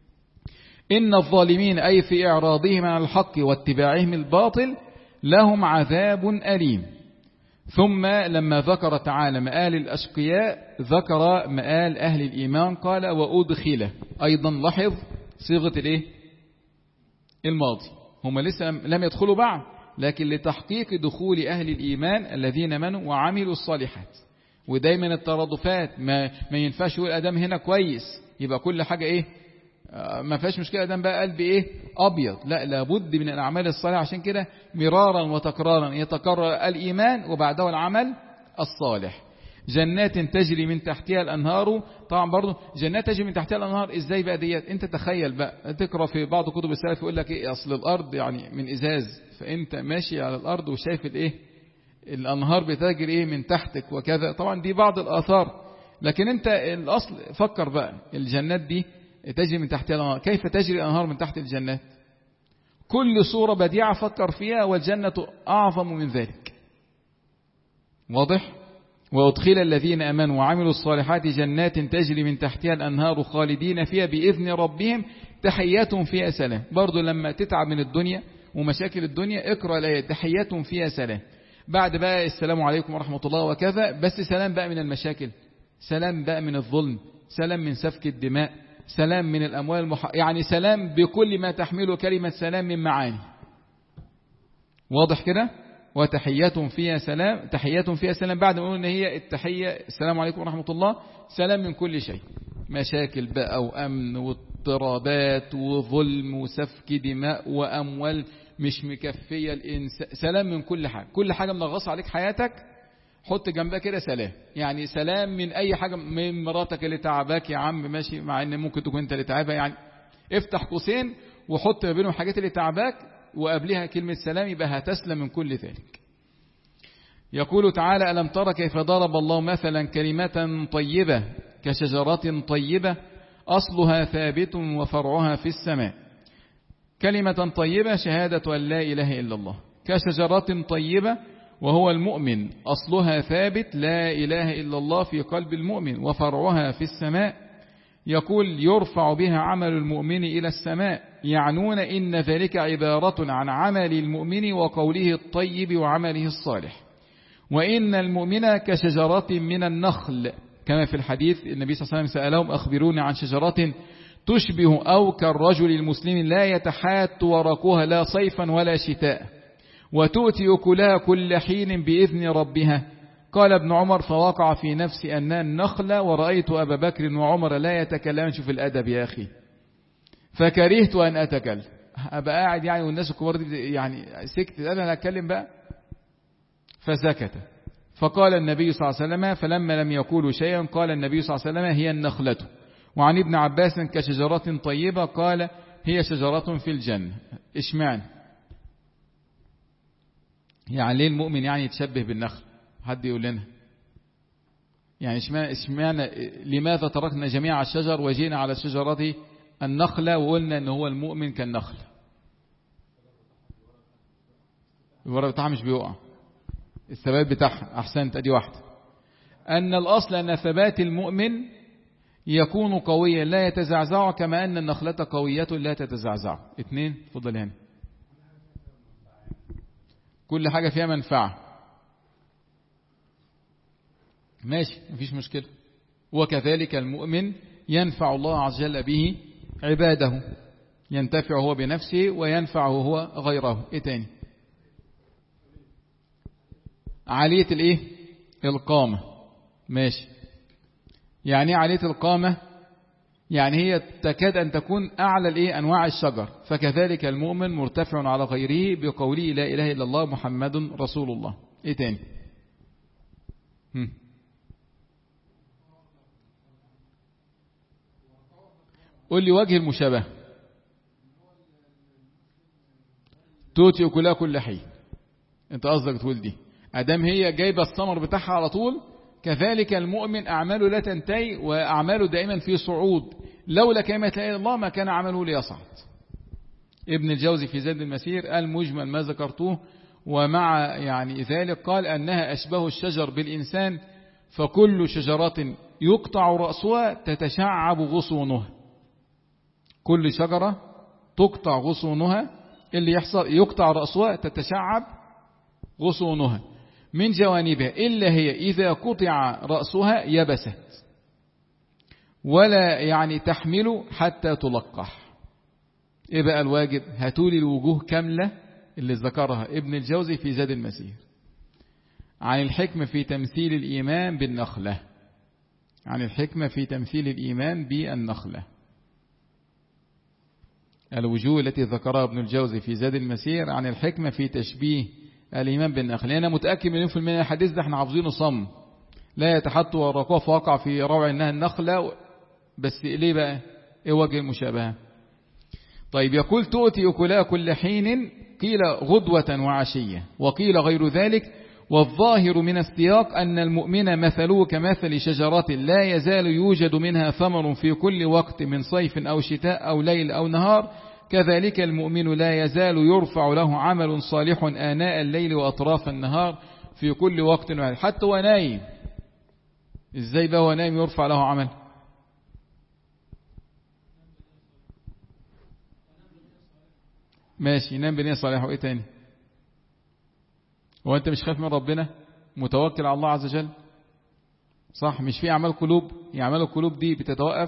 إن الظالمين أي في إعراضهم عن الحق واتباعهم الباطل لهم عذاب أليم. ثم لما ذكر تعالى مآل الأشقياء ذكر مآل أهل الإيمان، قال وأدخل. أيضا لاحظ صيغة الإيه؟ الماضي، هم لسه لم يدخلوا بعد، لكن لتحقيق دخول أهل الإيمان الذين منوا وعملوا الصالحات. ودايما الترادفات ما, ما ينفعش يقول أدم هنا كويس يبقى كل حاجة إيه ما فيهاش مشكلة، أدم بقى قلب إيه أبيض، لا لابد من الأعمال الصالحة. عشان كده مرارا وتكرارا يتكرر الإيمان وبعده العمل الصالح. جنات تجري من تحتها الأنهار، طبعا برضو جنات تجري من تحتها الأنهار إزاي بقى ديت؟ أنت تخيل بقى، تقرأ في بعض كتب السلف يقول لك إيه أصل الأرض يعني من إزاز، فأنت ماشي على الأرض وشايف الإيه الأنهار بتجري إيه من تحتك وكذا. طبعا دي بعض الآثار، لكن أنت الأصل فكر بقى الجنات دي تجري من تحتها الأنهار، كيف تجري الأنهار من تحت الجنات؟ كل صورة بديعة فكر فيها، والجنة أعظم من ذلك. واضح؟ وأدخل الذين آمنوا وعملوا الصالحات جنات تجري من تحتها الأنهار خالدين فيها بإذن ربهم تحياتهم فيها سلام. برضو لما تتعب من الدنيا ومشاكل الدنيا اقرأ الآية تحياتهم فيها سلام. بعد بقى السلام عليكم ورحمة الله وكذا، بس سلام بقى من المشاكل، سلام بقى من الظلم، سلام من سفك الدماء، سلام من الأموال المح... يعني سلام بكل ما تحمله كلمة سلام من معاني. واضح كده؟ وتحياتهم فيها سلام، تحياتهم فيها سلام. بعد ما قلنا ان هي التحية السلام عليكم ورحمة الله، سلام من كل شيء، مشاكل بقى وأمن واضطرابات وظلم وسفك دماء وأموال مش مكفية الإنسان، سلام من كل حاجة. كل حاجة منغصة عليك حياتك حط جنبها كده سلام، يعني سلام من أي حاجة، من مراتك اللي تعباك يا عم ماشي، مع ان ممكن تكون انت اللي تعبها، يعني افتح قوسين وحط ما بينهم حاجات اللي تعباك وقبلها كلمة سلام، يبقى هتسلم من كل ذلك. يقول تعالى ألم تر كيف ضرب الله مثلا كلمة طيبة كشجرة طيبة أصلها ثابت وفرعها في السماء. كلمة طيبة شهادة أن لا إله إلا الله، كشجرة طيبة وهو المؤمن أصلها ثابت لا إله إلا الله في قلب المؤمن وفرعها في السماء. يقول يرفع بها عمل المؤمن إلى السماء، يعنون إن ذلك عبارة عن عمل المؤمن وقوله الطيب وعمله الصالح. وإن المؤمن كشجرة من النخل، كما في الحديث النبي صلى الله عليه وسلم سألهم أخبروني عن شجرة تشبه أو كالرجل المسلم لا يتحات ورقها لا صيفا ولا شتاء وتؤتي أكلها كل حين بإذن ربها. قال ابن عمر فوقع في نفسي أنها النخلة، ورأيت أبا بكر وعمر لا يتكلم. شوف الأدب يا أخي، فكرهت أن أتكلم، أبقى قاعد يعني والناس الكبار دي يعني سكت، أنا أتكلم بقى، فسكت. فقال النبي صلى الله عليه وسلم فلما لم يقولوا شيئا قال النبي صلى الله عليه وسلم هي النخلة. وعن ابن عباس كشجرة طيبة قال هي شجرة في الجنة. اشمعنى يعني ليه المؤمن يعني يتشبه بالنخل؟ حد يقول لنا يعني اشمعنى, اشمعنى لماذا تركنا جميع الشجر وجينا على شجرة النخلة وقلنا ان هو المؤمن كالنخل؟ الورق بتاعها مش بيقع، الثبات بتاعها. احسنت، ادي واحدة. ان الاصل ان ثبات المؤمن يكون قويا لا يتزعزع، كما ان النخلة قوية لا تتزعزع. اثنين، فضل هنا كل حاجة فيها منفعة، ماشي مفيش مشكلة. وكذلك المؤمن ينفع الله عز وجل به عباده، ينتفع هو بنفسه وينفع هو غيره. ايه تاني؟ عالية الايه؟ القامة. ماشي، يعني ايه عالية القامة؟ يعني هي تكاد أن تكون أعلى الايه؟ أنواع الشجر. فكذلك المؤمن مرتفع على غيره بقوله لا إله إلا الله محمد رسول الله. ايه تاني؟ هم. قول لي وجه المشابهة. تؤتي أكلها كل حين، انت قصدك تقول دي ادام هي جايبه الثمر بتاعها على طول. كذلك المؤمن اعماله لا تنتهي واعماله دائما في صعود، لولا كلمه لا اله الا الله ما كان عمله ليصعد. ابن الجوزي في زاد المسير المجمل ما ذكرته، ومع يعني ذلك قال انها اشبه الشجر بالانسان، فكل شجرة يقطع رأسها تتشعب غصونها. كل شجرة تقطع غصونها، اللي يحصل يقطع رأسها تتشعب غصونها من جوانبها، إلا هي إذا قطع رأسها يبست ولا يعني تحمل حتى تلقح. إيه بقى الواجب؟ هاتولي الوجوه كاملة اللي ذكرها ابن الجوزي في زاد المسير عن الحكمة في تمثيل الإيمان بالنخلة. عن الحكمة في تمثيل الإيمان بالنخلة، الوجوه التي ذكرها ابن الجوزي في زاد المسير عن الحكمة في تشبيه الإيمان بالنخلة. أنا متأكد مليون في المية الحديث ده احنا حافظينه صم، لا يتحط والركوع فوقع في روع إنها النخلة. بس ليه بقى؟ إيه وجه المشابهة؟ طيب يقول تؤتي أكلها كل حين، قيل غدوة وعشية، وقيل غير ذلك. والظاهر من السياق أن المؤمن مثله كمثل شجرة لا يزال يوجد منها ثمر في كل وقت من صيف أو شتاء أو ليل أو نهار، كذلك المؤمن لا يزال يرفع له عمل صالح آناء الليل وأطراف النهار في كل وقت وعلي. حتى هو نايم، إزاي بقى هو نايم يرفع له عمل؟ ماشي، ينام بنية صالحة. وإيه تاني؟ هو أنت مش خايف من ربنا؟ متوكل على الله عز وجل، صح؟ مش في أعمال قلوب؟ أعمال القلوب دي بتتوقف.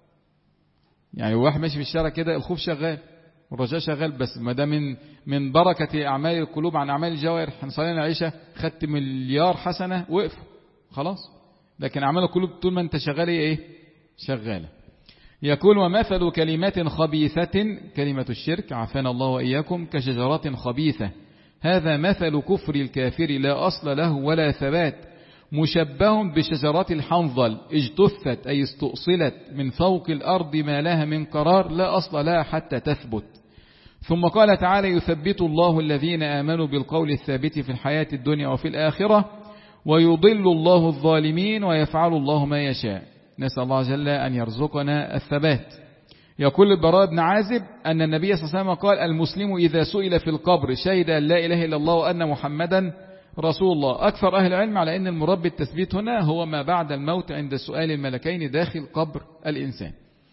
يعني واحد ماشي في الشارع كده الخوف شغال والرجاء شغال، بس ما ده من من بركة أعمال القلوب عن أعمال الجوارح. احنا صلينا العشاء خدت مليار حسنة وقف خلاص، لكن أعمال القلوب طول ما أنت شغال إيه؟ شغالة. يقول ومثل كلمات خبيثة، كلمة الشرك عافانا الله وإياكم، كشجرة خبيثة، هذا مثل كفر الكافر لا أصل له ولا ثبات، مشبه بشجرة الحنظل اجتثت أي استؤصلت من فوق الأرض ما لها من قرار، لا أصل لها حتى تثبت. ثم قال تعالى يثبت الله الذين آمنوا بالقول الثابت في الحياة الدنيا وفي الآخرة، ويضل الله الظالمين ويفعل الله ما يشاء. نسأل الله جل أن يرزقنا الثبات. يقول البراء بن عازب أن النبي صلى الله عليه وسلم قال المسلم إذا سئل في القبر شهد أن لا إله إلا الله وأن محمدا رسول الله. أكثر أهل العلم على أن المراد بالتثبيت هنا هو ما بعد الموت عند سؤال الملكين داخل قبر الإنسان.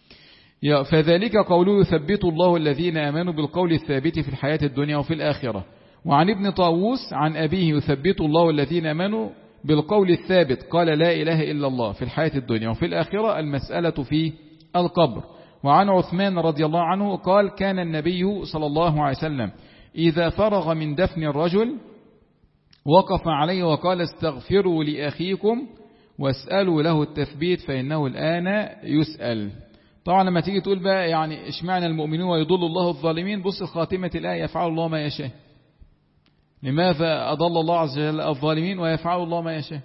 فذلك قوله يثبت الله الذين آمنوا بالقول الثابت في الحياة الدنيا وفي الآخرة. وعن ابن طاووس عن أبيه يثبت الله الذين آمنوا بالقول الثابت قال لا إله إلا الله في الحياة الدنيا وفي الآخرة، المسألة في القبر. وعن عثمان رضي الله عنه قال كان النبي صلى الله عليه وسلم إذا فرغ من دفن الرجل وقف عليه وقال استغفروا لأخيكم واسألوا له التثبيت فإنه الآن يسأل. طبعا لما تيجي تقول بقى يعني اشمعنى المؤمنين ويضل الله الظالمين، بص خاتمة الآية يفعل الله ما يشاء. لماذا أضل الله عز وجل الظالمين ويفعل الله ما يشاء؟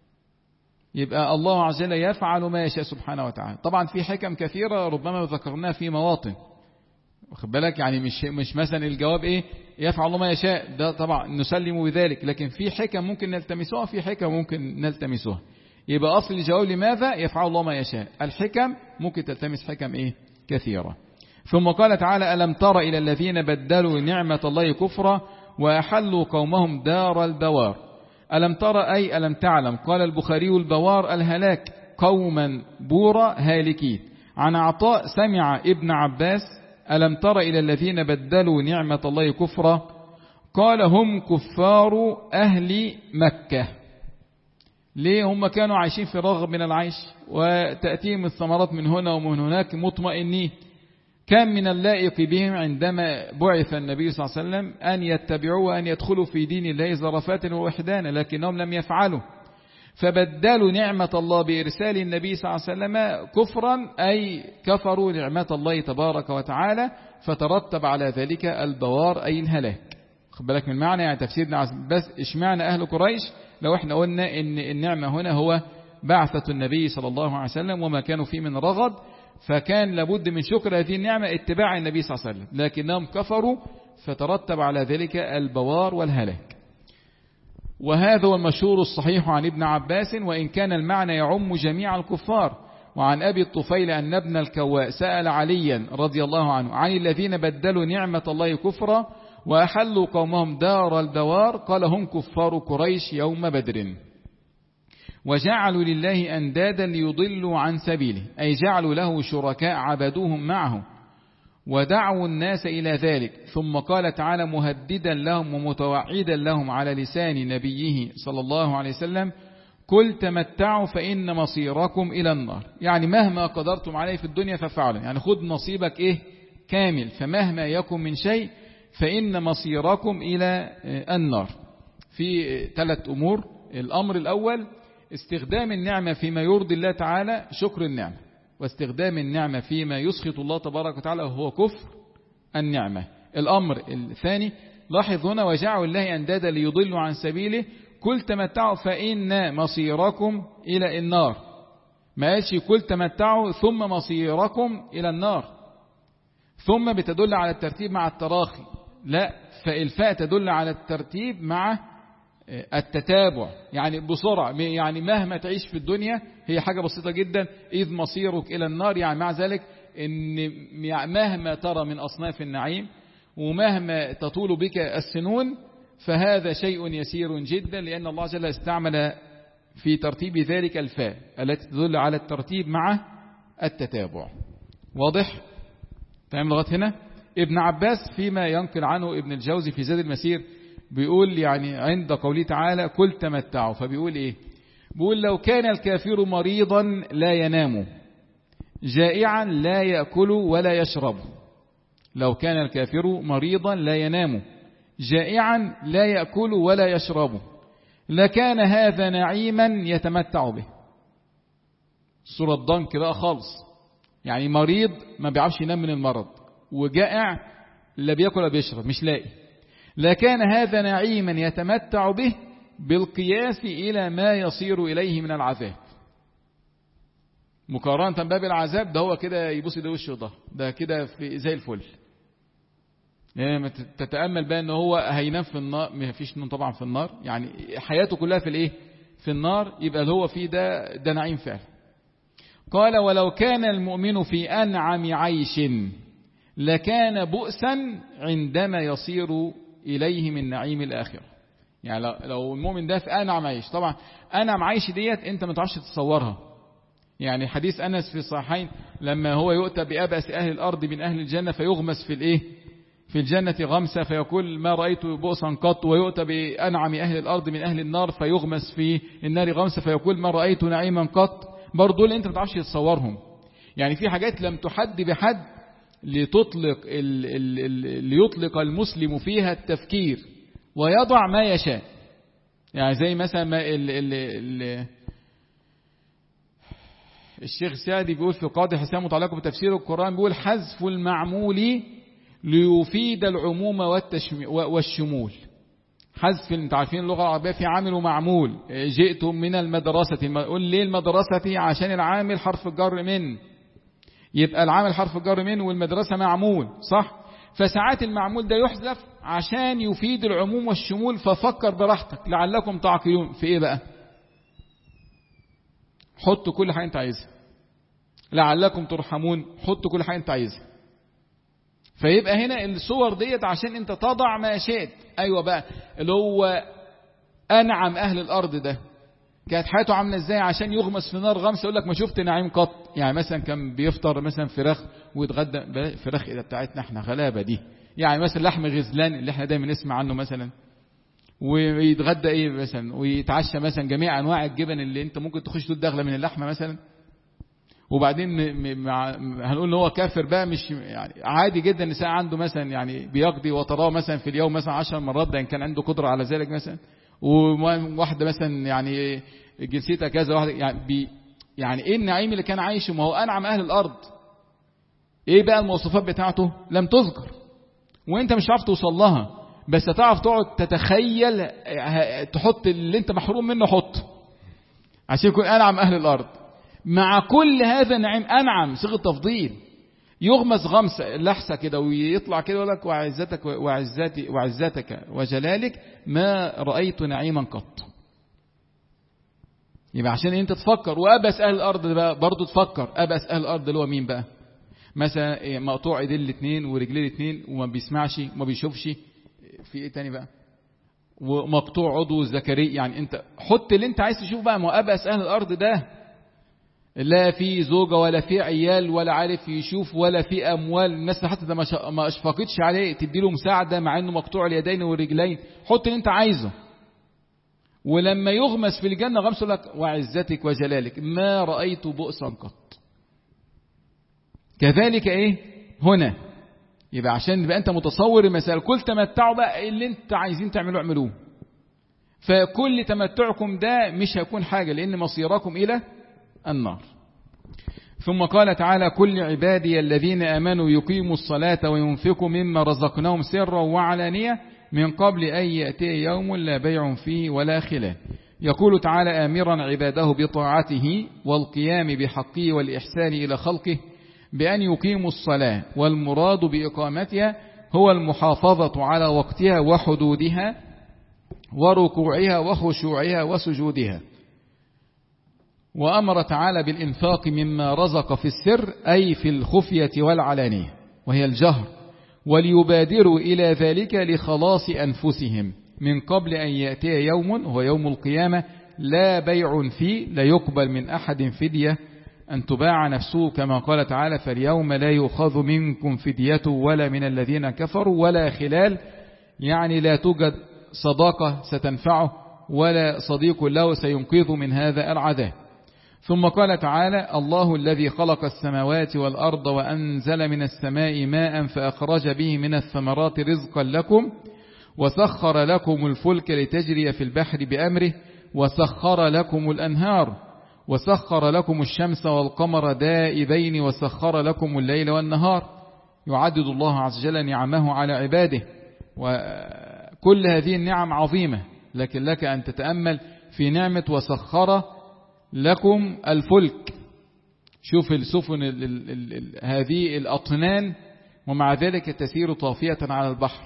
يبقى الله عز وجل يفعل ما يشاء سبحانه وتعالى. طبعا في حكم كثيرة ربما ذكرناها في مواطن، واخد بالك؟ يعني مش مش مثلا الجواب ايه يفعل الله ما يشاء، ده طبعا نسلم بذلك، لكن في حكم ممكن نلتمسوها، في حكم ممكن نلتمسوها. يبقى أصل الجواب لماذا يفعل الله ما يشاء، الحكم ممكن تلتمس حكم ايه كثيرة. ثم قال تعالى ألم تر إلى الذين بدلوا نعمة الله كفرا وأحلوا قومهم دار البوار. ألم تر أي ألم تعلم. قال البخاري البوار الهلاك، قوما بورا هالكين. عن عطاء سمع ابن عباس ألم تر إلى الذين بدلوا نعمة الله كفرا قال هم كفار أهل مكة. ليه؟ هم كانوا عايشين في رغب من العيش وتأتيهم الثمرات من هنا ومن هناك مطمئنين. كان من اللائق بهم عندما بعث النبي صلى الله عليه وسلم أن يتبعوا وأن يدخلوا في دين الله زرفات ووحدانا، لكنهم لم يفعلوا، فبدلوا نعمة الله بإرسال النبي صلى الله عليه وسلم كفرا، أي كفروا نعمة الله تبارك وتعالى، فترتب على ذلك البوار أي الهلاك. خد بالك من المعنى، يعني تفسيرنا بس اشمعنى أهل قريش لو احنا قلنا إن النعمة هنا هو بعثة النبي صلى الله عليه وسلم وما كانوا فيه من رغد، فكان لابد من شكر هذه النعمة اتباع النبي صلى الله عليه وسلم، لكنهم كفروا فترتب على ذلك البوار والهلاك. وهذا هو المشهور الصحيح عن ابن عباس، وإن كان المعنى يعم جميع الكفار. وعن أبي الطفيل أن ابن الكواء سأل عليا رضي الله عنه عن الذين بدلوا نعمة الله كفرا وأحلوا قومهم دار البوار، قال هم كفار قريش يوم بدر، وجعلوا لله أندادا ليضلوا عن سبيله، أي جعلوا له شركاء عبدوهم معه ودعوا الناس إلى ذلك. ثم قال تعالى مهددا لهم ومتوعدا لهم على لسان نبيه صلى الله عليه وسلم: قل تمتعوا فإن مصيركم إلى النار. يعني مهما قدرتم عليه في الدنيا ففعلوا، يعني خذ نصيبك إيه كامل، فمهما يكن من شيء فإن مصيركم إلى النار. في ثلاث أمور. الأمر الأول استخدام النعمة فيما يرضي الله تعالى، شكر النعمة، واستخدام النعمة فيما يسخط الله تبارك وتعالى وهو كفر النعمة. الأمر الثاني لاحظ هنا وجعلوا الله أندادا ليضلوا عن سبيله، قل تمتعوا فإن مصيركم إلى النار. ما قالش قل تمتعوا ثم مصيركم إلى النار، ثم بتدل على الترتيب مع التراخي، لا، فالفاء تدل على الترتيب مع التتابع، يعني بسرعة، يعني مهما تعيش في الدنيا هي حاجة بسيطة جدا، إذ مصيرك إلى النار، يعني مع ذلك إن مهما ترى من أصناف النعيم ومهما تطول بك السنون فهذا شيء يسير جدا، لأن الله جل استعمل في ترتيب ذلك الفاء التي تدل على الترتيب مع التتابع. واضح؟ تمام لغاية هنا؟ ابن عباس فيما ينقل عنه ابن الجوزي في زاد المسير بيقول يعني عند قوله تعالى قل تمتعوا، فبيقول ايه؟ بيقول لو كان الكافر مريضا لا ينام، جائعا لا يأكل ولا يشرب. لو كان الكافر مريضا لا ينام، جائعا لا يأكل ولا يشرب، لكان هذا نعيما يتمتع به. صورة ضنك بقى خالص، يعني مريض ما بيعرفش ينام من المرض، وجائع لا بيأكل ولا بيشرب، مش لاقي، لكان هذا نعيما يتمتع به بالقياس إلى ما يصير إليه من العذاب. مقارنة باب العذاب ده هو كده يبص ده وشه ده ده كده زي الفل. يعني تتأمل بقى ان هو هينام في النار، ما فيش نوم طبعا في النار، يعني حياته كلها في الايه في النار، يبقى اللي هو فيه ده ده نعيم فعلا. قال ولو كان المؤمن في أنعم عيش لكان بؤسا عندما يصير إليه من نعيم الآخرة. يعني لو المؤمن ده في أنعم عيش، طبعا أنعم عيش ديت أنت ما تعرفش تتصورها. يعني حديث أنس في الصحيحين لما هو يؤتى بأبأس أهل الأرض من أهل الجنة فيغمس في الإيه في الجنة غمسة فيقول ما رأيت بؤسا قط، ويؤتى بأنعم أهل الأرض من أهل النار فيغمس في النار غمسة فيقول ما رأيت نعيما قط. برضو دول أنت ما تعرفش تتصورهم. يعني في حاجات لم تحد بحد لتطلق ال ال ال ليطلق المسلم فيها التفكير ويضع ما يشاء. يعني زي مثلا ما ال ال ال الشيخ سعدي بيقول في قاضي حسام متعلق بتفسير القرآن، بيقول حذف المعمول ليفيد العموم والشمول. حذف، انت عارفين اللغة العربية في عامل ومعمول. جئتم من المدرسة، قول ليه المدرسة؟ عشان العامل حرف الجر من، يبقى العامل حرف الجر من والمدرسة معمول، صح؟ فساعات المعمول ده يحذف عشان يفيد العموم والشمول، ففكر براحتك لعلكم تعقلون. في ايه بقى؟ حط كل حاجة انت عايزها. لعلكم ترحمون، حط كل حاجة انت عايزها. فيبقى هنا الصور ديت عشان انت تضع ما شئت. ايوه بقى، اللي هو انعم اهل الارض ده كانت حياته عامله ازاي عشان يغمس في نار غمس؟ يقول لك ما شفت نعيم قط. يعني مثلا كان بيفطر مثلا فراخ ويتغدى فراخ ايه بتاعتنا احنا غلابه دي، يعني مثلا لحم غزلان اللي احنا دايما نسمع عنه مثلا، ويتغدى ايه مثلا، ويتعشى مثلا جميع انواع الجبن اللي انت ممكن تخش تدخل من اللحمه مثلا. وبعدين مع هنقول ان هو كافر بقى، مش يعني عادي جدا النساء عنده مثلا يعني بيقضي وتراه مثلا في اليوم مثلا عشر مرات، ده ان كان عنده قدره على ذلك مثلا. وواحده مثلا يعني جنسيتها كذا واحده، يعني بي يعني ايه النعيم اللي كان عايشه؟ ما هو انعم اهل الارض. ايه بقى المواصفات بتاعته؟ لم تذكر وانت مش عارف توصل لها، بس هتعرف تقعد تتخيل، تحط اللي انت محروم منه حط عشان يكون انعم اهل الارض. مع كل هذا النعيم أنعم، صيغة تفضيل، يغمس غمسة لحسة كده ويطلع كده يقول لك وعزتك وعزتي وعزتك وجلالك ما رأيت نعيما قط. يبقى عشان انت تفكر. وأبس أهل الأرض بقى برضو تفكر، أبس أهل الأرض اللي هو مين بقى؟ مثلا مقطوع ايدين الاثنين ورجلين الاثنين وما بيسمعش وما بيشوفش، في ايه تاني بقى؟ ومقطوع عضو ذكري. يعني انت حط اللي انت عايز تشوف بقى. ما أبس أهل الأرض ده لا في زوجة ولا في عيال ولا عارف يشوف ولا في أموال، الناس حتى ده ما أشفقتش عليه تديله مساعدة مع أنه مقطوع اليدين والرجلين. حط اللي أنت عايزه. ولما يغمس في الجنة غمسه لك وعزتك وجلالك ما رأيت بؤسا قط. كذلك إيه هنا. يبقى عشان يبقى أنت متصور المسألة، كل تمتعوا بقى اللي أنت عايزين تعملوه اعملوه. فكل تمتعكم ده مش هيكون حاجة، لأن مصيركم إلى النار. ثم قال تعالى كل عبادي الذين آمنوا يقيموا الصلاة وينفقوا مما رزقناهم سرا وعلانية من قبل أن يأتي يوم لا بيع فيه ولا خلال. يقول تعالى آمرا عباده بطاعته والقيام بحقه والإحسان إلى خلقه بأن يقيموا الصلاة، والمراد بإقامتها هو المحافظة على وقتها وحدودها وركوعها وخشوعها وسجودها. وأمر تعالى بالإنفاق مما رزق في السر أي في الخفية والعلانية وهي الجهر، وليبادروا إلى ذلك لخلاص أنفسهم من قبل أن يأتي يوم هو يوم القيامة لا بيع فيه لا يقبل من أحد فدية أن تباع نفسه، كما قال تعالى فاليوم لا يؤخذ منكم فدية ولا من الذين كفروا ولا خلال، يعني لا توجد صداقة ستنفعه ولا صديق له سينقذ من هذا العذاب. ثم قال تعالى الله الذي خلق السماوات والأرض وأنزل من السماء ماء فأخرج به من الثمرات رزقا لكم وسخر لكم الفلك لتجري في البحر بأمره وسخر لكم الأنهار وسخر لكم الشمس والقمر دائبين وسخر لكم الليل والنهار. يعدد الله عز وجل نعمه على عباده، وكل هذه النعم عظيمة، لكن لك أن تتأمل في نعمة وسخر لكم الفلك. شوف السفن ال ال ال ال هذه الأطنان ومع ذلك تسير طافية على البحر.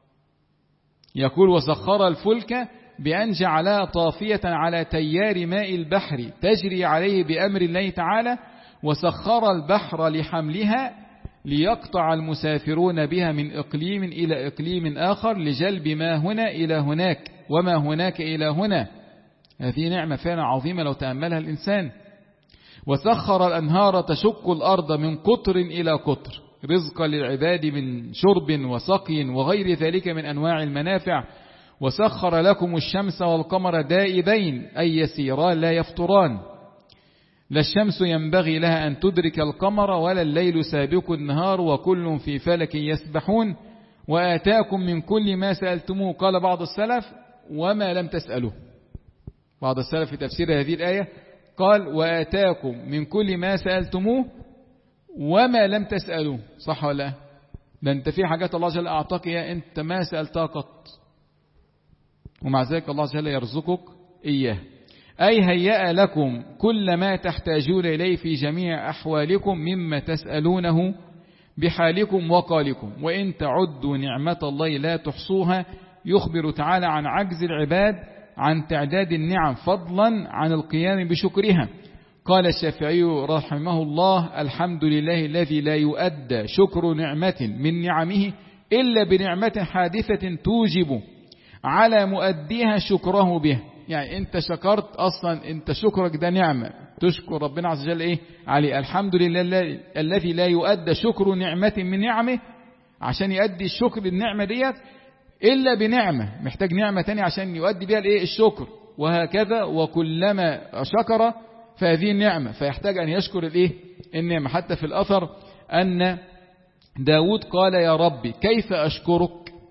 يقول وسخر الفلك بأن جعلها طافية على تيار ماء البحر تجري عليه بأمر الله تعالى، وسخر البحر لحملها ليقطع المسافرون بها من إقليم إلى إقليم آخر لجلب ما هنا إلى هناك وما هناك إلى هنا. هذه نعمة فعلا عظيمة لو تأملها الإنسان. وسخر الأنهار تشق الأرض من قطر إلى قطر رزقا للعباد من شرب وسقي وغير ذلك من أنواع المنافع. وسخر لكم الشمس والقمر دائبين أي يسيران لا يفطران، لا الشمس ينبغي لها أن تدرك القمر ولا الليل سابق النهار وكل في فلك يسبحون. وآتاكم من كل ما سألتموه. قال بعض السلف وما لم تسألوه. بعض السلف في تفسير هذه الآية قال وآتاكم من كل ما سألتموه وما لم تسألوه. صح ولا لا؟ ده انت في حاجات الله جل أعطاك إياه أنت ما سألتها قط، ومع ذلك الله جل يرزقك إياه. أي هيأ لكم كل ما تحتاجون إليه في جميع أحوالكم مما تسألونه بحالكم وقالكم، وإن تعدوا نعمة الله لا تحصوها. يخبر تعالى عن عجز العباد عن تعداد النعم فضلا عن القيام بشكرها. قال الشافعي رحمه الله الحمد لله الذي لا يؤدى شكر نعمة من نعمه إلا بنعمة حادثة توجب على مؤديها شكره به. يعني انت شكرت اصلا، انت شكرك ده نعمة تشكر ربنا عز وجل ايه عليه. الحمد لله الذي لا يؤدى شكر نعمة من نعمه، عشان يؤدي الشكر النعمة ديت إلا بنعمة، محتاج نعمة تانية عشان يؤدي بها الايه الشكر، وهكذا وكلما شكر فهذه النعمة فيحتاج أن يشكر الايه النعمة. حتى في الأثر أن داود قال يا ربي كيف أشكرك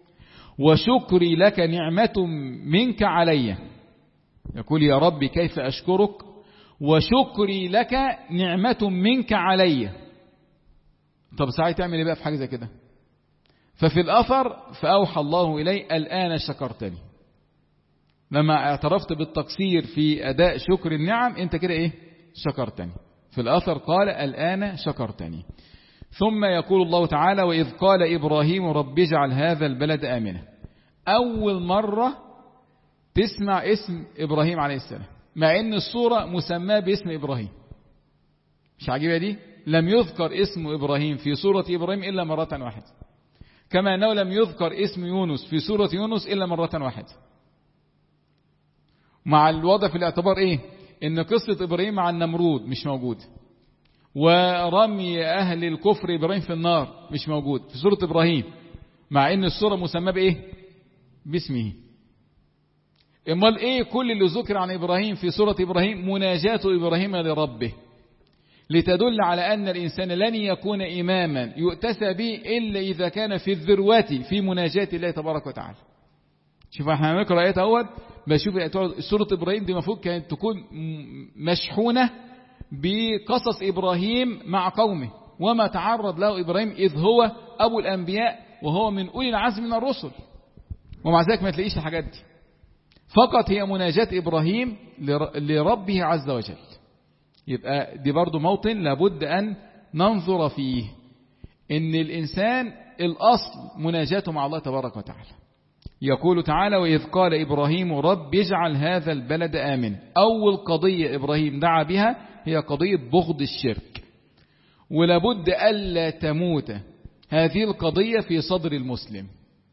وشكري لك نعمة منك علي. يقول يا ربي كيف أشكرك وشكري لك نعمة منك علي. طب ساعي تعمل ايه بقى في حاجة زي كده؟ ففي الأثر فأوحى الله إلي الآن شكرتني. لما اعترفت بالتقصير في أداء شكر النعم انت كده ايه شكرتني. في الآثر قال الآن شكرتني. ثم يقول الله تعالى وإذ قال إبراهيم رب اجعل هذا البلد آمنا. أول مرة تسمع اسم إبراهيم عليه السلام، مع أن السورة مسماه باسم إبراهيم. مش عجيبة دي؟ لم يذكر اسم إبراهيم في سورة إبراهيم إلا مرة واحدة، كما أنه لم يذكر اسم يونس في سورة يونس إلا مرة واحدة. مع الوضع في الاعتبار إيه؟ إن قصة إبراهيم مع النمرود مش موجود، ورمي أهل الكفر إبراهيم في النار مش موجود في سورة إبراهيم، مع أن السورة مسمى بإيه؟ باسمه. امال إيه كل اللي ذكر عن إبراهيم في سورة إبراهيم؟ مناجاة إبراهيم لربه، لتدل على أن الإنسان لن يكون إماما يؤتسى به إلا إذا كان في الذروة في مناجاة الله تبارك وتعالى. شوف احنا نقرأ آيات اهوت، بشوف سورة إبراهيم دي المفروض كانت تكون مشحونة بقصص إبراهيم مع قومه وما تعرض له إبراهيم إذ هو أبو الأنبياء وهو من أولي العزم من الرسل، ومع ذلك ما تلاقيش الحاجات دي. فقط هي مناجاة إبراهيم لربه عز وجل. يبقى دي برضو موطن لابد أن ننظر فيه، إن الإنسان الأصل مناجاته مع الله تبارك وتعالى. يقول تعالى وإذ قال إبراهيم رب اجعل هذا البلد آمن. أول قضية إبراهيم دعا بها هي قضية بغض الشرك، ولابد ألا تموت هذه القضية في صدر المسلم.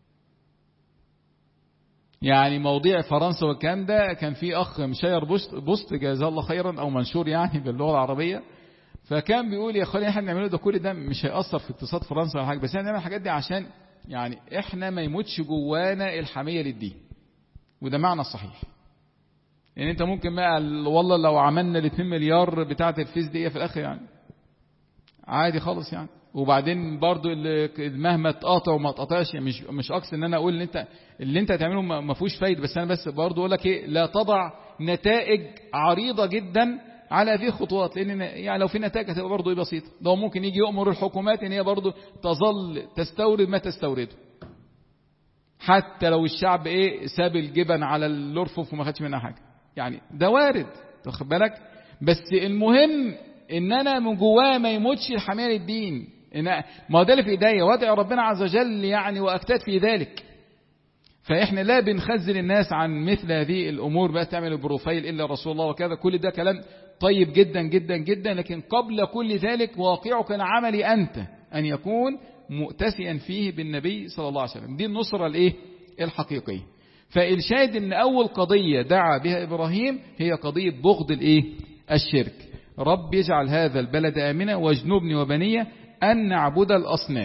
يعني موضوع فرنسا والكلام ده كان في أخ مشاير بوست, بوست جزاه الله خيرا أو منشور يعني باللغة العربية، فكان بيقول يا أخواني احنا بنعمله ده كل ده مش هيأثر في اقتصاد فرنسا ولا حاجة، بس احنا نعمل الحاجات دي عشان يعني احنا ما يموتش جوانا الحمية للدين. وده معنى الصحيح. يعني انت ممكن بقى والله لو عملنا الاثنين مليار بتاعة الفيس دي في الاخر يعني عادي خالص يعني. وبعدين برضو مهما تقاطع وما تقاطعش يعني مش مش اقصد ان انا اقول ان انت اللي انت هتعمله ما فيهوش فايده، بس انا بس برضو اقول لك ايه، لا تضع نتائج عريضه جدا على هذه الخطوات، لان يعني لو في نتائج هتبقى برضو ايه بسيطه. ده ممكن يجي يأمر الحكومات ان هي برضو تظل تستورد ما تستورده، حتى لو الشعب ايه ساب الجبن على الرفوف وما خدش منها حاجه، يعني ده وارد تاخد بالك. بس المهم ان انا من جواه ما يموتش الحمايه للدين. إن ما ده اللي في ايديا، وادعي ربنا عز وجل يعني واجتهد في ذلك. فاحنا لا بنخزن الناس عن مثل هذه الامور بقى تعمل بروفايل الا رسول الله وكذا، كل ده كلام طيب جدا جدا جدا، لكن قبل كل ذلك واقعك العملي انت ان يكون مؤتسيا فيه بالنبي صلى الله عليه وسلم. دي النصرة الايه الحقيقية. فالشاهد ان اول قضية دعا بها ابراهيم هي قضية بغض الايه الشرك. رب يجعل هذا البلد آمنا واجنبني وبني أن نعبد الأصنام.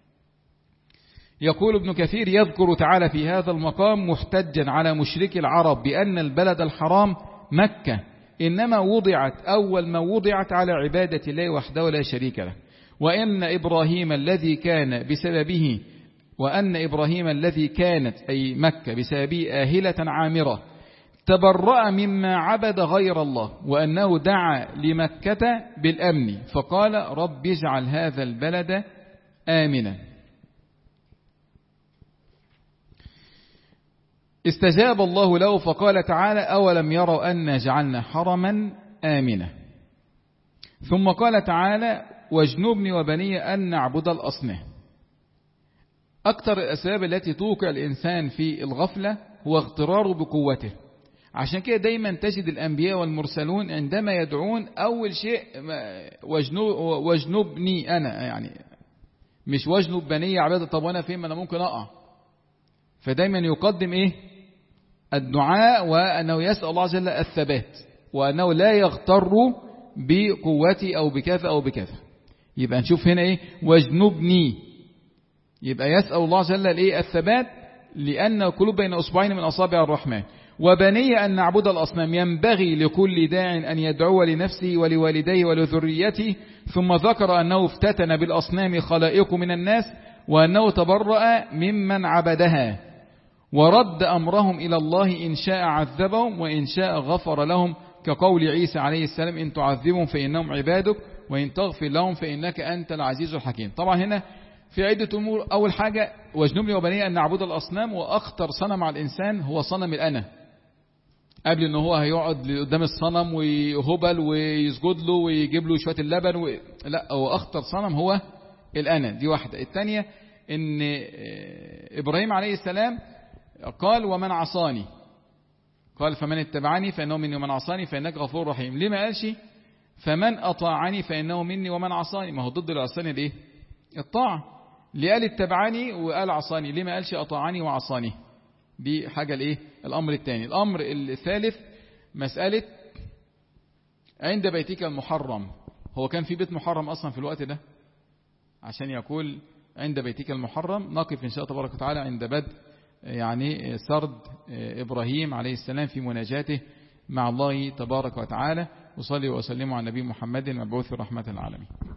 يقول ابن كثير يذكر تعالى في هذا المقام محتجا على مشرك العرب بأن البلد الحرام مكة إنما وضعت أول ما وضعت على عبادة الله وحده لا شريك له، وأن إبراهيم الذي كان بسببه وأن إبراهيم الذي كانت أي مكة بسببه آهلة عامرة تبرأ مما عبد غير الله، وأنه دعا لمكة بالأمن فقال رب اجعل هذا البلد آمنا. استجاب الله له فقال تعالى أولم يروا أن جعلنا حرما آمنا. ثم قال تعالى واجنبني وبني أن نعبد الأصنام. أكثر الأسباب التي توقع الإنسان في الغفلة هو اغتراره بقوته. عشان كده دايما تجد الأنبياء والمرسلون عندما يدعون أول شيء واجنبني أنا، يعني مش واجنب بني عبادة. طب وأنا فين؟ أنا ممكن أقع. فدايما يقدم إيه الدعاء، وأنه يسأل الله عز وجل الثبات، وأنه لا يغتر بقوتي أو بكذا أو بكذا. يبقى نشوف هنا إيه واجنبني، يبقى يسأل الله عز وجل الإيه الثبات، لأن القلوب بين أصبعين من أصابع الرحمن. وبني أن نعبد الأصنام، ينبغي لكل داع أن يدعو لنفسه ولوالديه ولذريته. ثم ذكر أنه افتتن بالأصنام خلائق من الناس، وأنه تبرأ ممن عبدها، ورد أمرهم إلى الله إن شاء عذبهم وإن شاء غفر لهم، كقول عيسى عليه السلام إن تعذبهم فإنهم عبادك وإن تغفر لهم فإنك أنت العزيز الحكيم. طبعا هنا في عدة أمور. أول حاجة واجنبني وبني أن نعبد الأصنام، وأخطر صنم على الإنسان هو صنم الأنا. قبل ان هو هيقعد قدام الصنم ويهبل ويسجد له ويجيب له شويه اللبن و... لا، هو اخطر صنم هو الانا. دي واحده. الثانيه ان ابراهيم عليه السلام قال ومن عصاني، قال فمن اتبعني فانه مني ومن عصاني فانك غفور رحيم. ليه ما قالش فمن اطاعني فانه مني ومن عصاني؟ ما هو ضد العصاني الايه؟ الطاعه. ليه قال اتبعني وقال عصاني؟ ليه ما قالش اطاعني وعصاني؟ دي حاجة الايه؟ الامر الثاني. الامر الثالث مسألة عند بيتك المحرم. هو كان في بيت محرم اصلا في الوقت ده عشان يقول عند بيتك المحرم؟ نقف ان شاء الله تبارك وتعالى عند بدء يعني سرد ابراهيم عليه السلام في مناجاته مع الله تبارك وتعالى. وصلي وسلم على النبي محمد المبعوث رحمة العالمين.